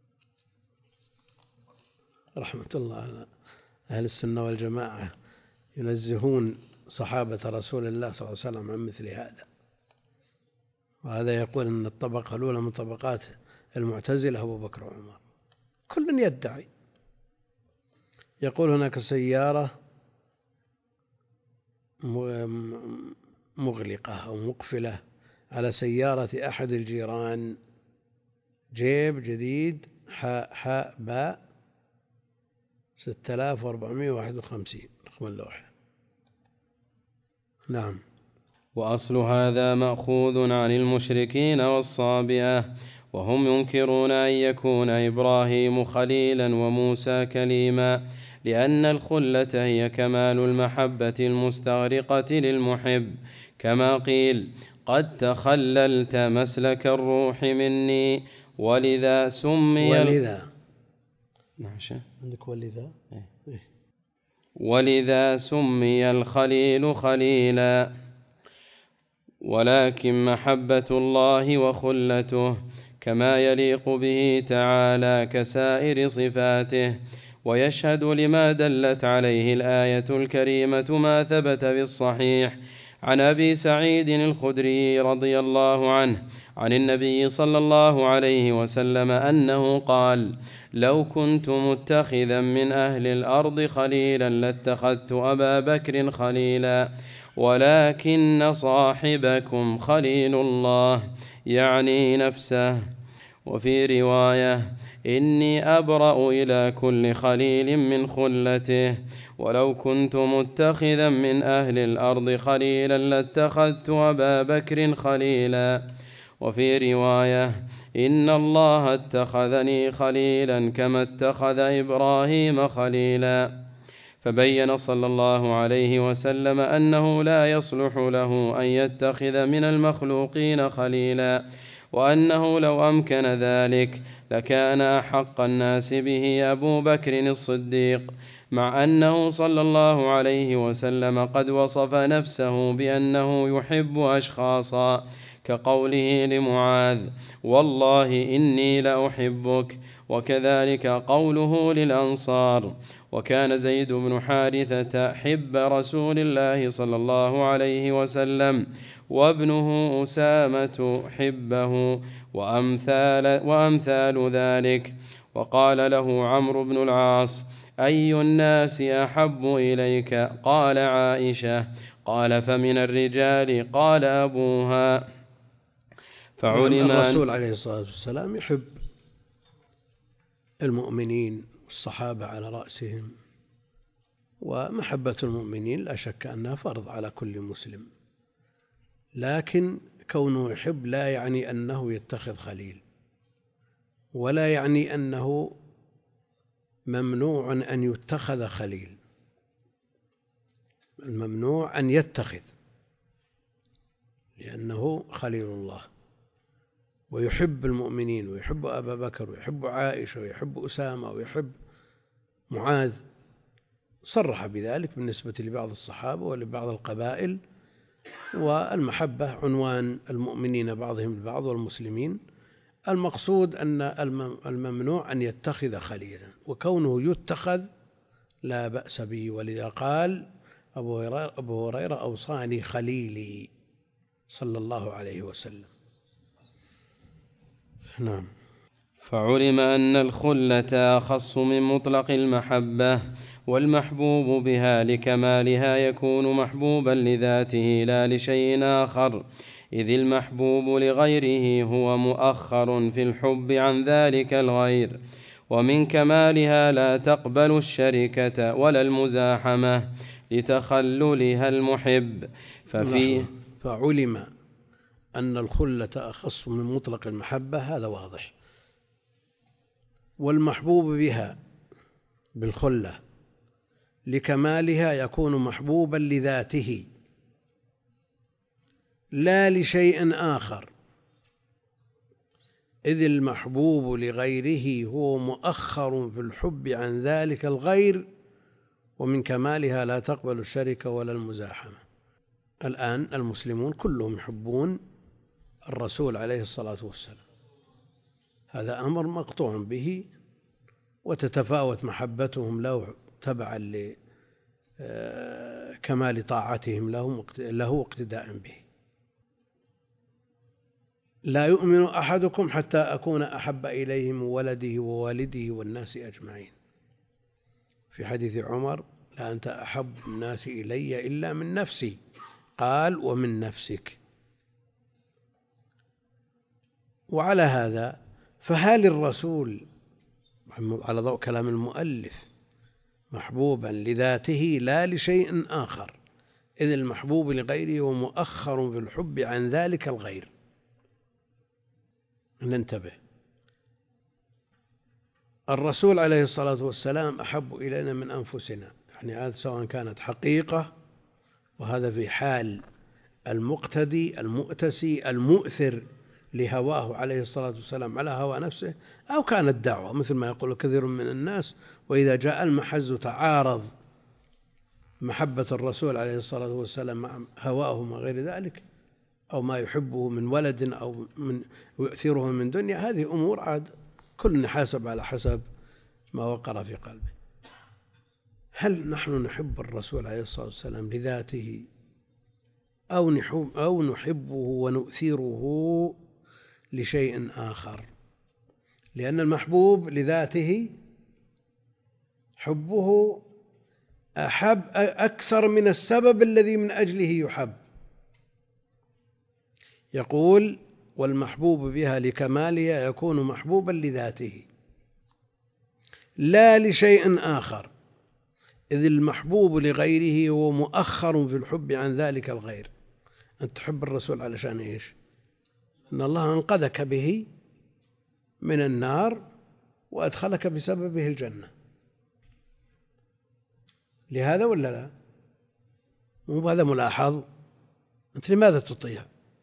رحمة الله على أهل السنة والجماعة. ينزهون صحابة رسول الله صلى الله عليه وسلم عن مثل هذا. وهذا يقول أن الطبقة الأولى من طبقات المعتزلة أبو بكر وعمر، كل يدعي. يقول هناك سيارة مغلقة أو مقفلة على سيارة أحد الجيران، جيب جديد حاء باء 6451 رقم اللوحة. نعم. وأصل هذا مأخوذ عن المشركين والصابئة، وهم ينكرون أن يكون إبراهيم خليلا وموسى كليما، لأن الخلة هي كمال المحبة المستغرقة للمحب، كما قيل: قد تخللت مسلك الروح مني، ولذا سمي ولذا سمي الخليل خليلا. ولكن محبة الله وخلته كما يليق به تعالى كسائر صفاته. ويشهد لما دلت عليه الآية الكريمة ما ثبت بالصحيح عن أبي سعيد الخدري رضي الله عنه عن النبي صلى الله عليه وسلم أنه قال: لو كنت متخذا من أهل الأرض خليلا لاتخذت أبا بكر خليلا، ولكن صاحبكم خليل الله، يعني نفسه. وفي رواية: إني أبرأ إلى كل خليل من خلته، ولو كنت متخذا من أهل الأرض خليلا لاتخذت أبا بكر خليلا. وفي رواية: إن الله اتخذني خليلا كما اتخذ إبراهيم خليلا. فبين صلى الله عليه وسلم أنه لا يصلح له أن يتخذ من المخلوقين خليلا، وأنه لو أمكن ذلك لكان أحق الناس به أبو بكر الصديق، مع أنه صلى الله عليه وسلم قد وصف نفسه بأنه يحب أشخاصا، كقوله لمعاذ: والله إني لأحبك، وكذلك قوله للأنصار: وكان زيد بن حارثة حب رسول الله صلى الله عليه وسلم، وابنه أسامة حبه، وأمثال ذلك. وقال له عمرو بن العاص: أي الناس أحب إليك؟ قال: عائشة. قال: فمن الرجال؟ قال: أبوها. فعلم الرسول عليه الصلاة والسلام يحب المؤمنين والصحابة على رأسهم، ومحبة المؤمنين لا شك أنها فرض على كل مسلم، لكن كونه يحب لا يعني أنه يتخذ خليل، ولا يعني أنه ممنوع أن يتخذ خليل. الممنوع أن يتخذ، لأنه خليل الله، ويحب المؤمنين، ويحب أبا بكر، ويحب عائشة، ويحب أسامة، ويحب معاذ. صرح بذلك بالنسبة لبعض الصحابة ولبعض القبائل. والمحبة عنوان المؤمنين بعضهم البعض والمسلمين. المقصود أن الممنوع أن يتخذ خليلا، وكونه يتخذ لا بأس به. ولذا قال أبو هريرة: أوصاني خليلي صلى الله عليه وسلم. نعم. فعلم أن الخلة أخص من مطلق المحبة، والمحبوب بها لكمالها يكون محبوبا لذاته لا لشيء آخر، إذ المحبوب لغيره هو مؤخر في الحب عن ذلك الغير. ومن كمالها لا تقبل الشركة ولا المزاحمة لتخللها المحب. فعلم أن الخلة أخص من مطلق المحبة، هذا واضح. والمحبوب بها بالخلة لكمالها يكون محبوبا لذاته لا لشيء آخر، إذ المحبوب لغيره هو مؤخر في الحب عن ذلك الغير. ومن كمالها لا تقبل الشركة ولا المزاحمة. الآن المسلمون كلهم يحبون الرسول عليه الصلاة والسلام، هذا أمر مقطوع به، وتتفاوت محبتهم له تبعا كمال طاعتهم له واقتداء به. لا يؤمن أحدكم حتى أكون أحب إليه من ولده ووالده والناس أجمعين. في حديث عمر: لا أنت أحب الناس إلي إلا من نفسي، قال: ومن نفسك. وعلى هذا فهل الرسول على ضوء كلام المؤلف محبوبا لذاته لا لشيء آخر، إذ المحبوب لغيره ومؤخر في الحب عن ذلك الغير. ننتبه، الرسول عليه الصلاة والسلام أحب إلينا من أنفسنا، يعني هذا سواء كانت حقيقة، وهذا في حال المقتدي المؤتسي المؤثر لهواه عليه الصلاة والسلام على هوى نفسه، أو كانت دعوة مثل ما يقول كثير من الناس: وإذا جاء المحز تعارض محبة الرسول عليه الصلاة والسلام مع هواه وما غير ذلك، أو ما يحبه من ولد أو من يؤثره من دنيا. هذه أمور عاد كل حسب على حسب ما وقر في قلبه. هل نحن نحب الرسول عليه الصلاة والسلام لذاته، أو نحبه ونؤثره لشيء آخر؟ لأن المحبوب لذاته حبه أحب أكثر من السبب الذي من أجله يحب. يقول: والمحبوب بها لكمالها يكون محبوبا لذاته لا لشيء آخر، إذ المحبوب لغيره هو مؤخر في الحب عن ذلك الغير. أنت تحب الرسول علشان إيش؟ أن الله أنقذك به من النار وأدخلك بسببه الجنة، لهذا ولا لا؟ مو هذا ملاحظ؟ أنت لماذا تطيع؟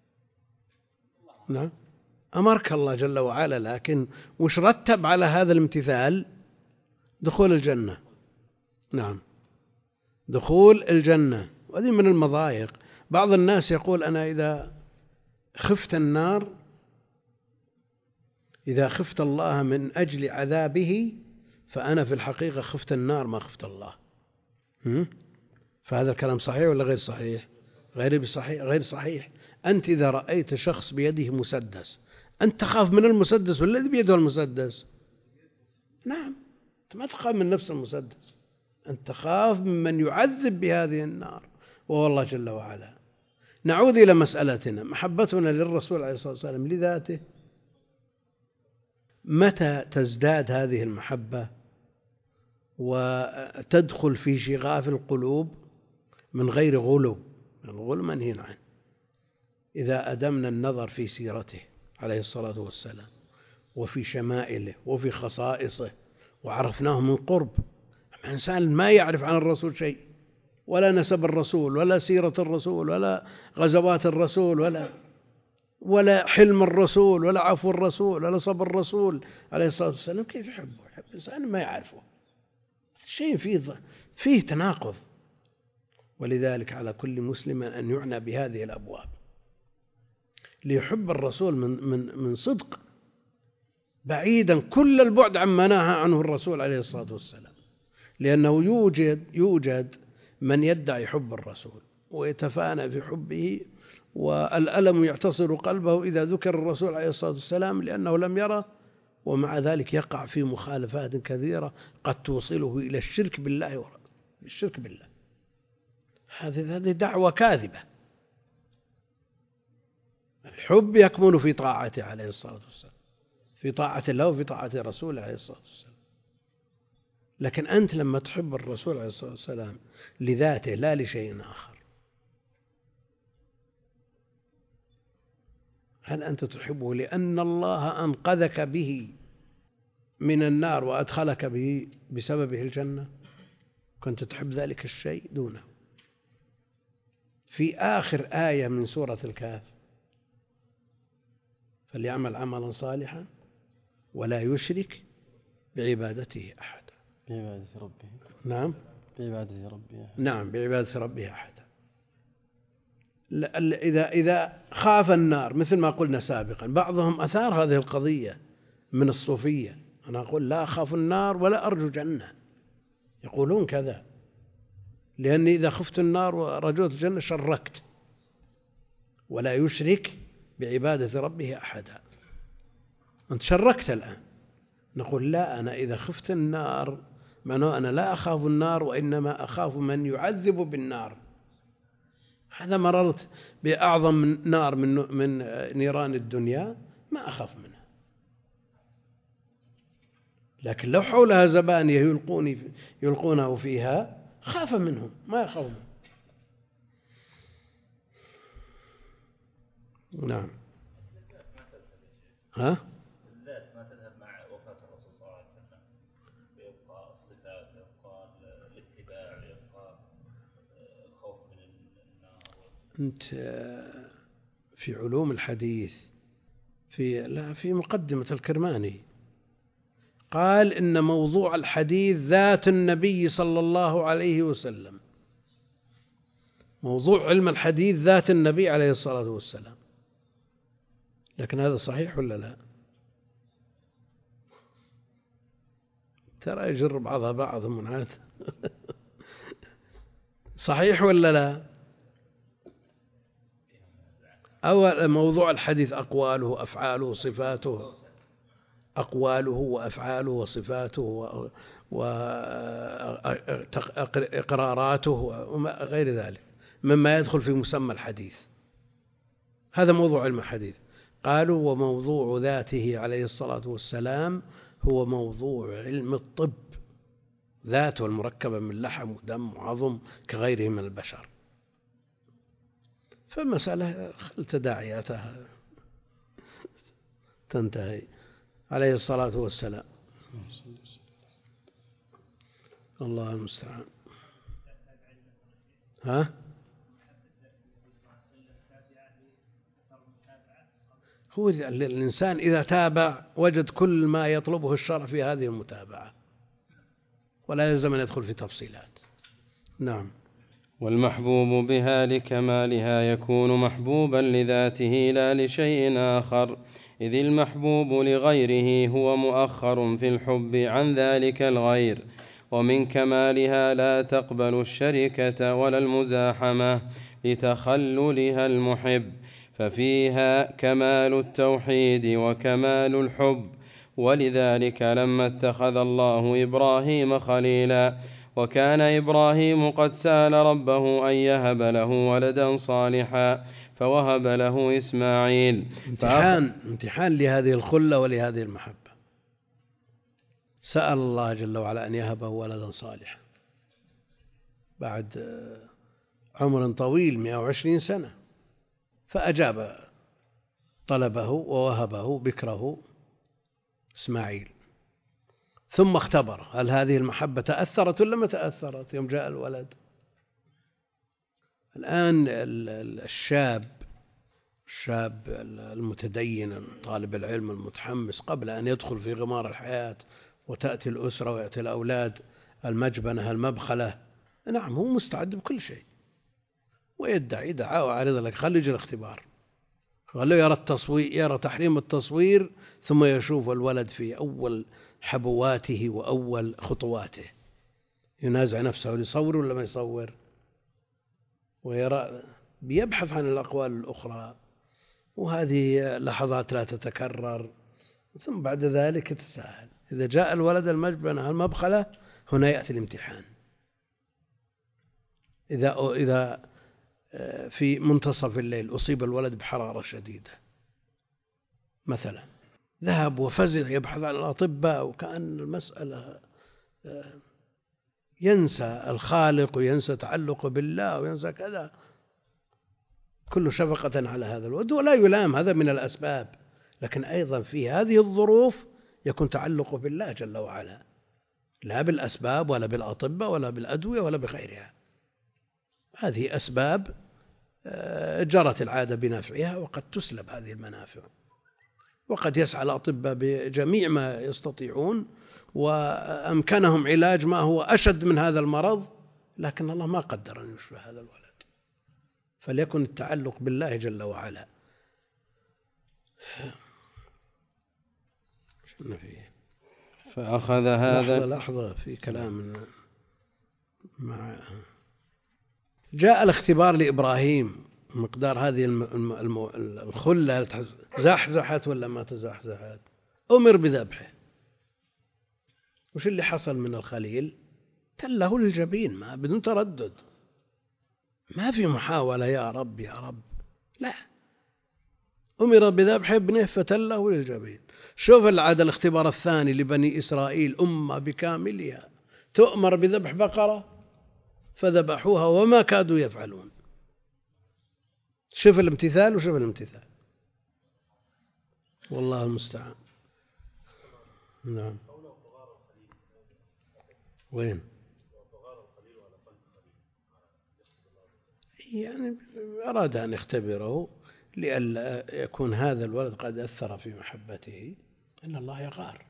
نعم، أمرك الله جل وعلا، لكن وش رتب على هذا الامتثال؟ دخول الجنة. نعم، دخول الجنة. وهذه من المضايق. بعض الناس يقول: أنا إذا خفت النار، إذا خفت الله من أجل عذابه، فأنا في الحقيقة خفت النار ما خفت الله. فهذا الكلام صحيح ولا غير صحيح؟ غير صحيح. أنت إذا رأيت شخص بيده مسدس، أنت تخاف من المسدس ولا الذي بيده المسدس؟ نعم، أنت ما تخاف من نفس المسدس، أنت تخاف ممن يعذب بهذه النار، وهو الله جل وعلا. نعود إلى مسألتنا، محبتنا للرسول عليه الصلاة والسلام لذاته. متى تزداد هذه المحبة وتدخل في شغاف القلوب من غير غلو؟ الغلو منهي عنه. إذا أدمنا النظر في سيرته عليه الصلاة والسلام وفي شمائله وفي خصائصه وعرفناه من قرب. إنسان ما يعرف عن الرسول شيء، ولا نسب الرسول ولا سيرة الرسول ولا غزوات الرسول ولا حلم الرسول ولا عفو الرسول ولا صبر الرسول عليه الصلاة والسلام، كيف يحبه؟ يحب إنسان ما يعرفه. شيء فيه تناقض. ولذلك على كل مسلم أن يعنى بهذه الأبواب ليحب الرسول من صدق، بعيدا كل البعد عما نهى عنه الرسول عليه الصلاة والسلام. لأنه يوجد من يدعي حب الرسول ويتفانى في حبه، والألم يعتصر قلبه إذا ذكر الرسول عليه الصلاة والسلام لأنه لم يره، ومع ذلك يقع في مخالفات كثيرة قد توصله إلى الشرك بالله الشرك بالله. هذه دعوة كاذبة. الحب يكمن في طاعته عليه الصلاة والسلام، في طاعة الله وفي طاعة رسوله عليه الصلاة والسلام. لكن أنت لما تحب الرسول عليه الصلاة والسلام لذاته لا لشيء آخر، هل أنت تحبه لأن الله أنقذك به من النار وأدخلك به بسببه الجنة؟ كنت تحب ذلك الشيء دونه. في آخر آية من سورة الكهف: فليعمل عملا صالحا ولا يشرك بعبادته أحدا. بعبادة ربه. نعم، بعبادة ربه. نعم، بعبادة ربه أحدا. إذا خاف النار مثل ما قلنا سابقا، بعضهم أثار هذه القضية من الصوفية. أنا أقول لا أخاف النار ولا أرجو جنة، يقولون كذا. لأني إذا خفت النار ورجوت الجنة شركت، ولا يشرك بعبادة ربه أحدا. أنت شركت الآن. نقول لا، أنا إذا خفت النار معناه أنا لا أخاف النار، وإنما أخاف من يعذب بالنار. هذا مررت بأعظم نار من نيران الدنيا ما أخاف منها، لكن لو حولها زبانية يلقونه فيها خاف منهم، ما يخاف منهم. نعم. ها؟ الذات ما تذهب مع وفاة الرسول صلى الله عليه وسلم، ويبقى الصفات، ويبقى الاتباع، ويبقى الخوف من النار. أنت في علوم الحديث في مقدمة الكرماني قال إن موضوع الحديث ذات النبي صلى الله عليه وسلم. موضوع علم الحديث ذات النبي عليه الصلاة والسلام. لكن هذا صحيح ولا لا؟ ترى يجر بعضها بعض منعات. صحيح ولا لا؟ أول موضوع الحديث أقواله وأفعاله وصفاته، أقواله وأفعاله وصفاته وإقراراته وغير ذلك مما يدخل في مسمى الحديث. هذا موضوع علم الحديث. قالوا وموضوع ذاته عليه الصلاة والسلام هو موضوع علم الطب، ذاته المركبة من لحم ودم وعظم كغيره من البشر. فالمسألة تداعياتها تنتهي عليه الصلاة والسلام. الله المستعان. ها؟ هو الإنسان إذا تابع وجد كل ما يطلبه الشرع في هذه المتابعة، ولا يلزم أن يدخل في تفصيلات. نعم. والمحبوب بها لكمالها يكون محبوبا لذاته لا لشيء آخر، إذ المحبوب لغيره هو مؤخر في الحب عن ذلك الغير. ومن كمالها لا تقبل الشركة ولا المزاحمة لتخللها المحب، ففيها كمال التوحيد وكمال الحب. ولذلك لما اتخذ الله إبراهيم خليلا، وكان إبراهيم قد سأل ربه أن يهب له ولدا صالحا فوهب له إسماعيل. امتحان لهذه الخلة ولهذه المحبة. سأل الله جل وعلا أن يهبه ولدا صالحا بعد عمر طويل 120 سنة، فأجاب طلبه ووهبه بكره إسماعيل. ثم اختبر هل هذه المحبة تأثرت ولا ما تأثرت يوم جاء الولد. الآن الشاب المتدين طالب العلم المتحمس قبل أن يدخل في غمار الحياة وتأتي الأسرة ويأتي الأولاد المجبنة المبخلة، نعم هو مستعد بكل شيء ويدعي دعاء وعارض لك، خلي يجي الاختبار، خليه يرى التصوير، يرى تحريم التصوير، ثم يشوف الولد في أول حبواته وأول خطواته ينازع نفسه يصور ولا ما يصور، ويرى بيبحث عن الأقوال الأخرى، وهذه لحظات لا تتكرر. ثم بعد ذلك تتساهل. إذا جاء الولد المجبنة المبخلة هنا يأتي الامتحان. إذا في منتصف الليل أصيب الولد بحرارة شديدة مثلا، ذهب وفزع يبحث عن الأطباء، وكأن المسألة ينسى الخالق وينسى تعلق بالله وينسى كذا، كل شفقة على هذا الولد، ولا يلام، هذا من الأسباب. لكن أيضا في هذه الظروف يكون تعلق بالله جل وعلا، لا بالأسباب ولا بالأطباء ولا بالأدوية ولا بغيرها. هذه أسباب جرت العادة بنفعها، وقد تسلب هذه المنافع، وقد يسعى الأطباء بجميع ما يستطيعون وأمكنهم علاج ما هو أشد من هذا المرض، لكن الله ما قدر أن يشفى هذا الولد. فليكن التعلق بالله جل وعلا. شنو فيه؟ فأخذ هذا لحظة في كلام مع جاء الاختبار لإبراهيم مقدار هذه الخلة زحزحت ولا ما تزحزحت. أمر بذبحه، وش اللي حصل من الخليل؟ تله للجبين ما بدون تردد، ما في محاولة يا رب يا رب، لا، أمر بذبح ابنه فتله للجبين. شوف العاد الاختبار الثاني لبني إسرائيل، أمة بكاملها تؤمر بذبح بقرة فذبحوها وما كادوا يفعلون. شوف الامتثال وشوف الامتثال، والله المستعان. نعم. وين؟ يعني أراد أن يختبره لئلا يكون هذا الولد قد أثر في محبته. إن الله يغار.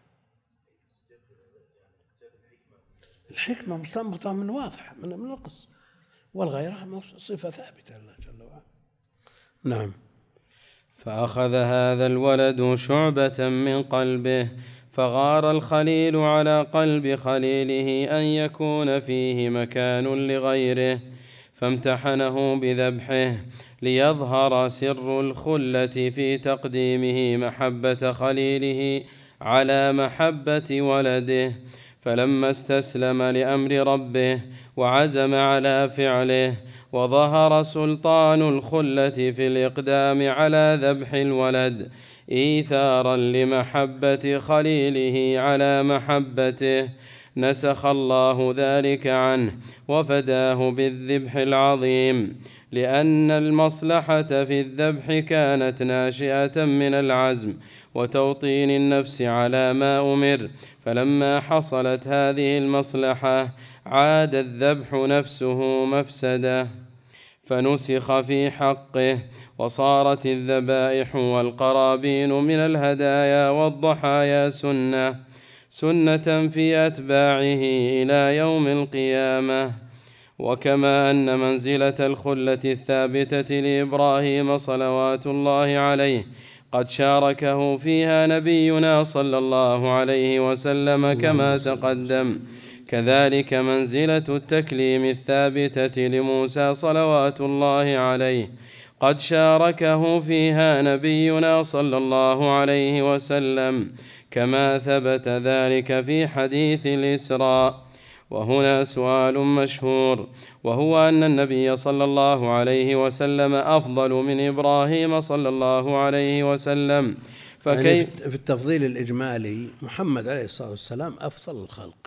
الحكمة مستنبطة من واضح من القصة، والغيرة صفة ثابتة لله جل وعلا. نعم. فأخذ هذا الولد شعبة من قلبه، فغار الخليل على قلب خليله أن يكون فيه مكان لغيره، فامتحنه بذبحه ليظهر سر الخلة في تقديمه محبة خليله على محبة ولده. فلما استسلم لأمر ربه وعزم على فعله، وظهر سلطان الخلة في الإقدام على ذبح الولد إيثارا لمحبة خليله على محبته، نسخ الله ذلك عنه وفداه بالذبح العظيم، لأن المصلحة في الذبح كانت ناشئة من العزم وتوطين النفس على ما أمر. فلما حصلت هذه المصلحة عاد الذبح نفسه مفسدة، فنسخ في حقه، وصارت الذبائح والقرابين من الهدايا والضحايا سنة في أتباعه إلى يوم القيامة. وكما أن منزلة الخلة الثابتة لإبراهيم صلوات الله عليه قد شاركه فيها نبينا صلى الله عليه وسلم كما تقدم، كذلك منزلة التكليم الثابتة لموسى صلوات الله عليه قد شاركه فيها نبينا صلى الله عليه وسلم، كما ثبت ذلك في حديث الإسراء. وهنا سؤال مشهور، وهو أن النبي صلى الله عليه وسلم أفضل من إبراهيم صلى الله عليه وسلم، فكيف يعني في التفضيل الإجمالي محمد عليه الصلاة والسلام أفضل الخلق.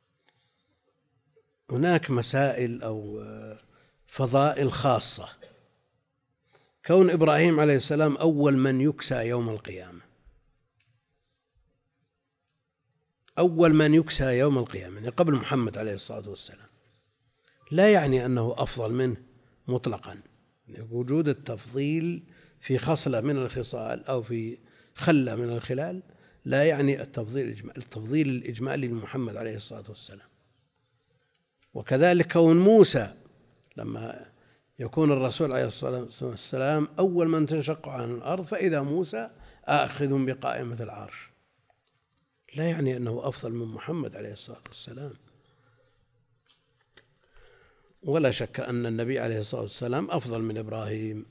هناك مسائل أو فضائل خاصة، كون إبراهيم عليه السلام أول من يكسى يوم القيامة، أول من يكسى يوم القيامة يعني قبل محمد عليه الصلاة والسلام، لا يعني أنه أفضل منه مطلقا. وجود التفضيل في خصلة من الخصال أو في خلة من الخلال لا يعني التفضيل الإجمالي لمحمد عليه الصلاة والسلام. وكذلك كون موسى لما يكون الرسول عليه الصلاة والسلام أول من تنشق عن الأرض فإذا موسى آخذ بقائمة العرش، لا يعني أنه أفضل من محمد عليه الصلاة والسلام. ولا شك أن النبي عليه الصلاة والسلام أفضل من إبراهيم.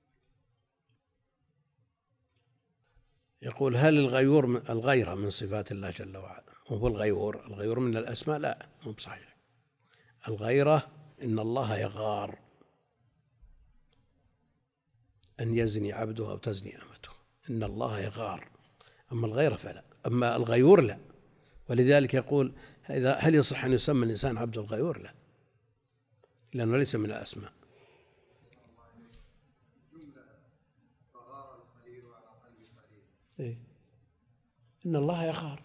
يقول هل الغيرة من صفات الله جل وعلا؟ وهو الغيور من الأسماء؟ لا، مو بصحيح. الغيرة إن الله يغار أن يزني عبده أو تزني أمته، إن الله يغار. أما الغيرة فلا، أما الغيور لا. ولذلك يقول هل يصح أن يسمى الإنسان عبد الغيور؟ لا، لأنه ليس من الأسماء. إيه؟ إن الله يغار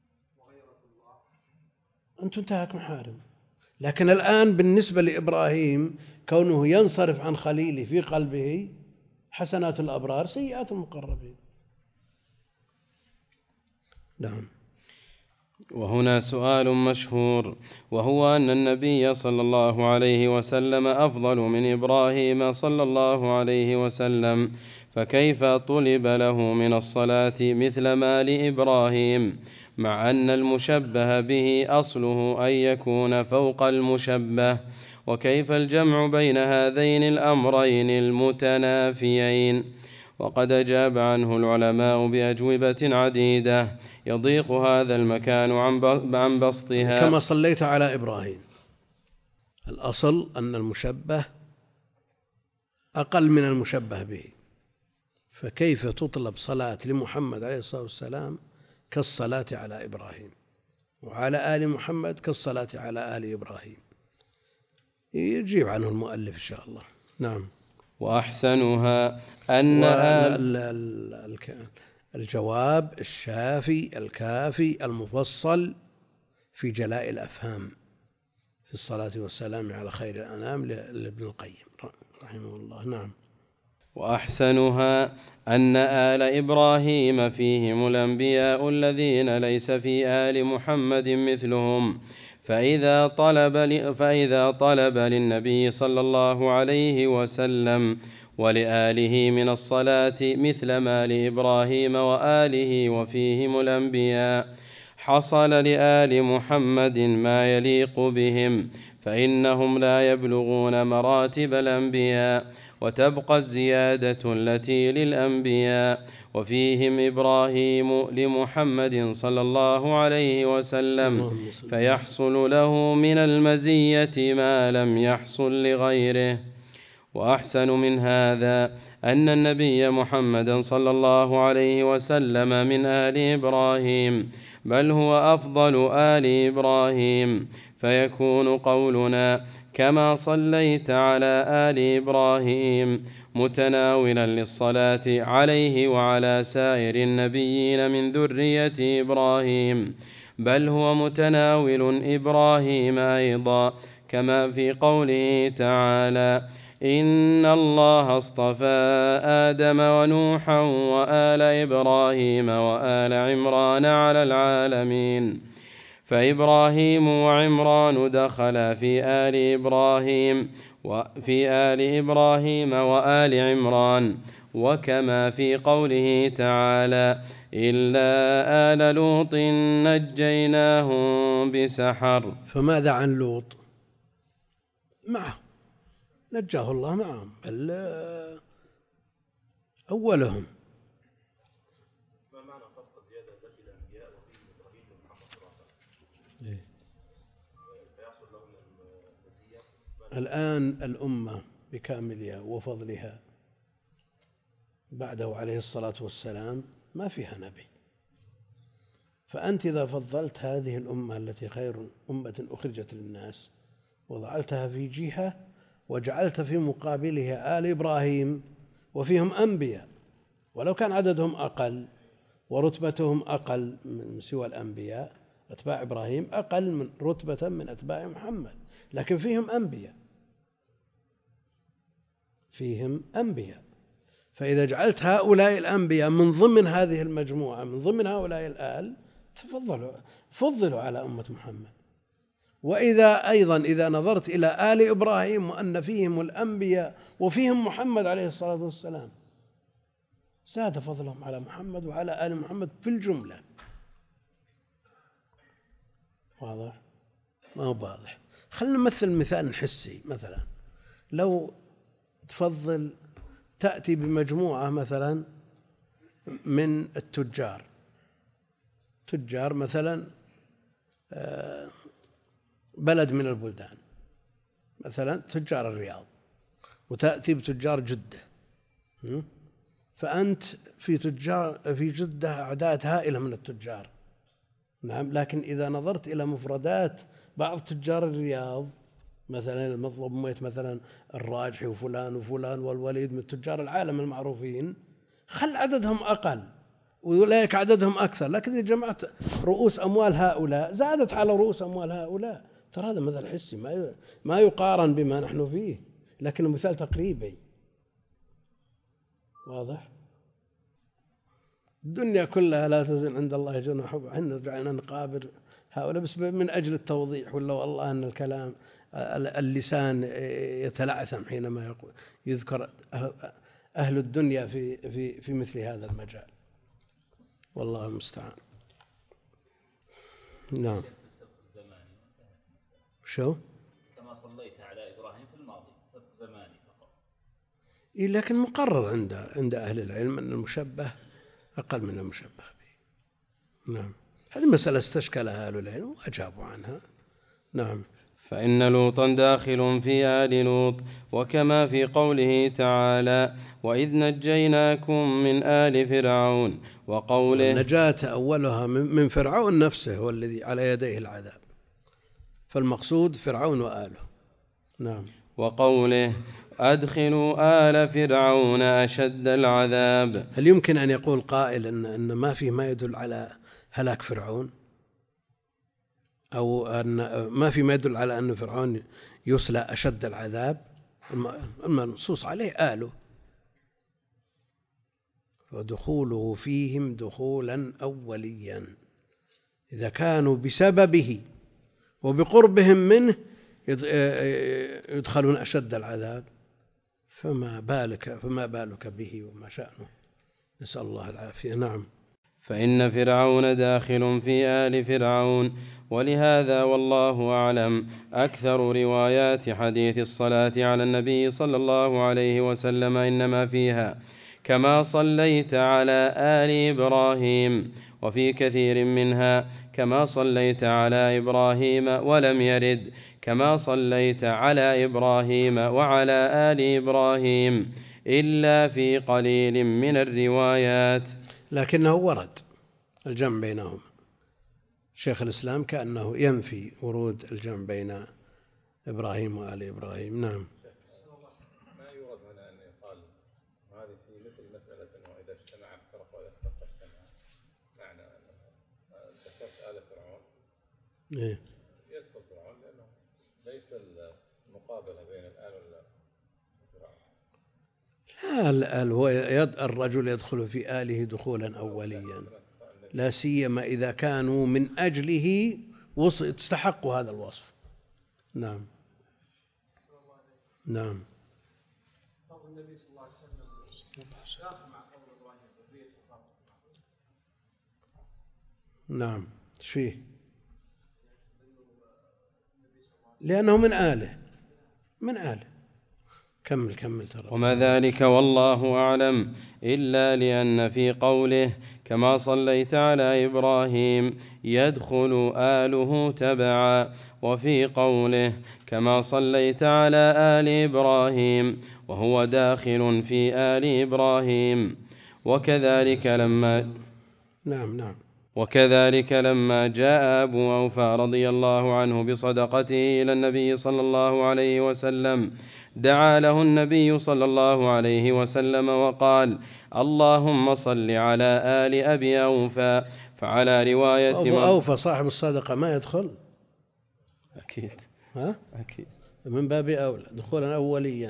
أن تنتهك محارم. لكن الآن بالنسبة لإبراهيم كونه ينصرف عن خليله في قلبه حسنات الأبرار سيئات المقربين. نعم. وهنا سؤال مشهور، وهو أن النبي صلى الله عليه وسلم أفضل من إبراهيم صلى الله عليه وسلم، فكيف طلب له من الصلاة مثل ما لإبراهيم، مع أن المشبه به أصله أن يكون فوق المشبه، وكيف الجمع بين هذين الأمرين المتنافيين؟ وقد أجاب عنه العلماء بأجوبة عديدة يضيق هذا المكان عن بسطها. كما صليت على إبراهيم، الأصل أن المشبه أقل من المشبه به، فكيف تطلب صلاة لمحمد عليه الصلاة والسلام كالصلاة على إبراهيم، وعلى آل محمد كالصلاة على آل إبراهيم؟ يجيب عنه المؤلف إن شاء الله. نعم. وأحسنها أن الجواب الشافي الكافي المفصل في جلاء الأفهام في الصلاة والسلام على خير الأنام لابن القيم رحمه الله. نعم. وأحسنها أن آل إبراهيم فيهم الأنبياء الذين ليس في آل محمد مثلهم، فإذا طلب للنبي صلى الله عليه وسلم ولآله من الصلاة مثل ما لإبراهيم وآله وفيهم الأنبياء، حصل لآل محمد ما يليق بهم، فإنهم لا يبلغون مراتب الأنبياء، وتبقى الزيادة التي للأنبياء، وفيهم إبراهيم لمحمد صلى الله عليه وسلم، فيحصل له من المزية ما لم يحصل لغيره. وأحسن من هذا أن النبي محمد صلى الله عليه وسلم من آل إبراهيم، بل هو أفضل آل إبراهيم، فيكون قولنا كما صليت على آل إبراهيم متناولا للصلاة عليه وعلى سائر النبيين من ذرية إبراهيم، بل هو متناول إبراهيم أيضا، كما في قوله تعالى: إن الله اصطفى آدم ونوحا وآل إبراهيم وآل عمران على العالمين، فإبراهيم وعمران دخل في آل إبراهيم وآل عمران، وكما في قوله تعالى: إلا آل لوط نجيناهم بسحر. فماذا عن لوط؟ معه نجاه الله معهم، بل أولهم. ما معنى فرق زيادة التي الأنبياء وفيه إبراهيم ومحمد صلى الله عليه وسلم؟ فيحصل لهم المزية. الآن الأمة بكاملها وفضلها بعده عليه الصلاة والسلام ما فيها نبي، فأنت إذا فضلت هذه الأمة التي خير أمة أخرجت للناس وضعلتها في جهة وجعلت في مقابلها آل إبراهيم وفيهم أنبياء، ولو كان عددهم أقل ورتبتهم أقل من سوى الأنبياء، أتباع إبراهيم أقل من رتبة من أتباع محمد، لكن فيهم أنبياء. فإذا جعلت هؤلاء الأنبياء من ضمن هذه المجموعة من ضمن هؤلاء الآل فضلوا على أمة محمد. وإذا أيضا إذا نظرت إلى آل إبراهيم وأن فيهم الأنبياء وفيهم محمد عليه الصلاة والسلام، زاد فضلهم على محمد وعلى آل محمد في الجملة. واضح؟ ما هو واضح. خلينا نمثل مثال حسي. مثلا لو تفضل تأتي بمجموعة مثلا من التجار مثلا بلد من البلدان، مثلا تجار الرياض، وتأتي بتجار جدة، فأنت في جدة أعداد هائلة من التجار، نعم، لكن إذا نظرت إلى مفردات بعض تجار الرياض، مثلا المطلب ميت مثلا الراجحي وفلان وفلان والوليد من تجار العالم المعروفين، خل عددهم أقل وأولئك عددهم أكثر، لكن إذا جمعت رؤوس أموال هؤلاء زادت على رؤوس أموال هؤلاء. ترى هذا مثل حسي ما يقارن بما نحن فيه، لكنه مثال تقريبي. واضح؟ الدنيا كلها لا تزن عند الله جناح بعوضة. حنا جعلنا نقابل هؤلاء بس من أجل التوضيح، ولا والله أن الكلام اللسان يتلعثم حينما يذكر أهل الدنيا في مثل هذا المجال، والله المستعان. نعم. شو؟ كما صليت على إبراهيم زماني فقط. لكن مقرر عند أهل العلم أن المشبه أقل من المشبه به. نعم، هذه مسألة استشكلها أهل العلم وأجابوا عنها. نعم. فإن لوطا داخل في آل لوط، وكما في قوله تعالى وإذ نجيناكم من آل فرعون، وقوله النجاة أولها من فرعون نفسه هو الذي على يديه العذاب، فالمقصود فرعون وآله. نعم. وقوله أدخلوا آل فرعون أشد العذاب. هل يمكن أن يقول قائل أن ما فيه ما يدل على هلاك فرعون، أو أن ما في ما يدل على أن فرعون يسلى أشد العذاب؟ المنصوص عليه آله، فدخوله فيهم دخولا أوليا إذا كانوا بسببه وبقربهم منه يدخلون أشد العذاب، فما بالك به وما شأنه، نسأل الله العافية. نعم. فإن فرعون داخل في آل فرعون، ولهذا والله أعلم أكثر روايات حديث الصلاة على النبي صلى الله عليه وسلم إنما فيها كما صليت على آل إبراهيم، وفي كثير منها كما صليت على إبراهيم، ولم يرد كما صليت على إبراهيم وعلى آل إبراهيم إلا في قليل من الروايات. لكنه ورد الجمع بينهم. شيخ الإسلام كأنه ينفي ورود الجمع بين إبراهيم وآل إبراهيم. نعم. ما يورد هنا أن يقال هذه في مثل مسألة أنه إذا اجتمع افترق وإذا افترق اجتمع، معنى أنه ذكرت آل فرعون يدخل فرعون لأنه ليس المقابلة بين الآل والفرعون. الرجل يدخل في آله دخولا أوليا، لا سيما إذا كانوا من أجله استحقوا هذا الوصف. نعم. نعم. نعم. ايش فيه؟ لأنه من آله كمل ترى. وما ذلك والله أعلم إلا لأن في قوله كما صليت على إبراهيم يدخل آله تبعا، وفي قوله كما صليت على آل إبراهيم وهو داخل في آل إبراهيم. وكذلك لما جاء أبو أوفى رضي الله عنه بصدقته إلى النبي صلى الله عليه وسلم دعا له النبي صلى الله عليه وسلم وقال اللهم صل على آل أبي أوفى. فعلى رواية أبو أوفى صاحب الصدقة ما يدخل؟ أكيد. أكيد من باب أولى دخولا أوليا.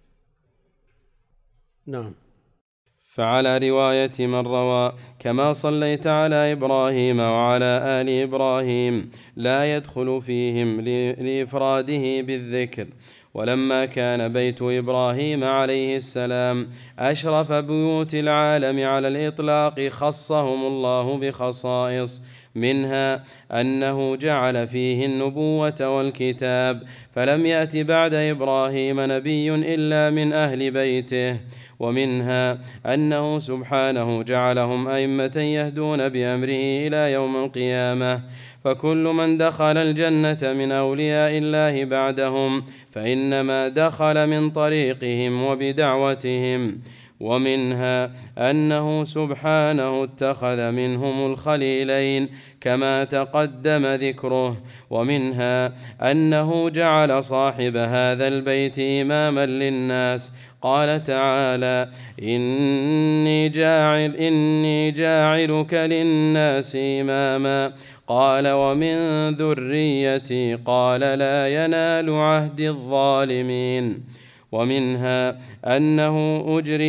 نعم. فعلى رواية من روى كما صليت على إبراهيم وعلى آل إبراهيم لا يدخل فيهم لإفراده بالذكر. ولما كان بيت إبراهيم عليه السلام أشرف بيوت العالم على الإطلاق خصهم الله بخصائص، منها أنه جعل فيه النبوة والكتاب، فلم يأت بعد إبراهيم نبي إلا من أهل بيته، ومنها أنه سبحانه جعلهم أئمة يهدون بأمره إلى يوم القيامة، فكل من دخل الجنة من أولياء الله بعدهم فإنما دخل من طريقهم وبدعوتهم. ومنها أنه سبحانه اتخذ منهم الخليلين كما تقدم ذكره. ومنها أنه جعل صاحب هذا البيت إماما للناس، قال تعالى إني جاعلك للناس إماما، قال ومن ذريتي، قال لا ينال عهد الظالمين. ومنها أنه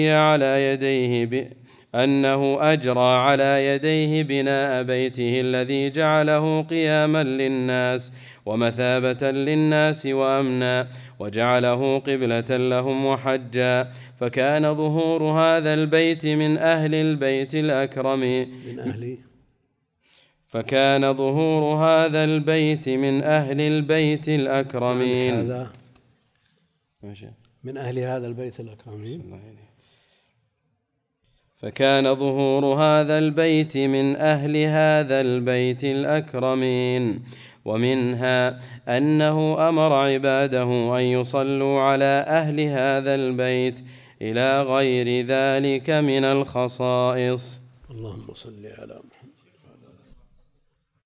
أجرى على يديه بناء بيته الذي جعله قياما للناس ومثابة للناس وأمنا، وجعله قبلة لهم وحجا، فكان ظهور هذا البيت من أهل البيت الأكرم فكان ظهور هذا البيت من أهل البيت الأكرمين. من أهل هذا البيت الأكرمين. فكان ظهور هذا البيت من أهل هذا البيت الأكرمين. ومنها أنه أمر عباده أن يصلوا على أهل هذا البيت إلى غير ذلك من الخصائص. اللهم صل على محمد.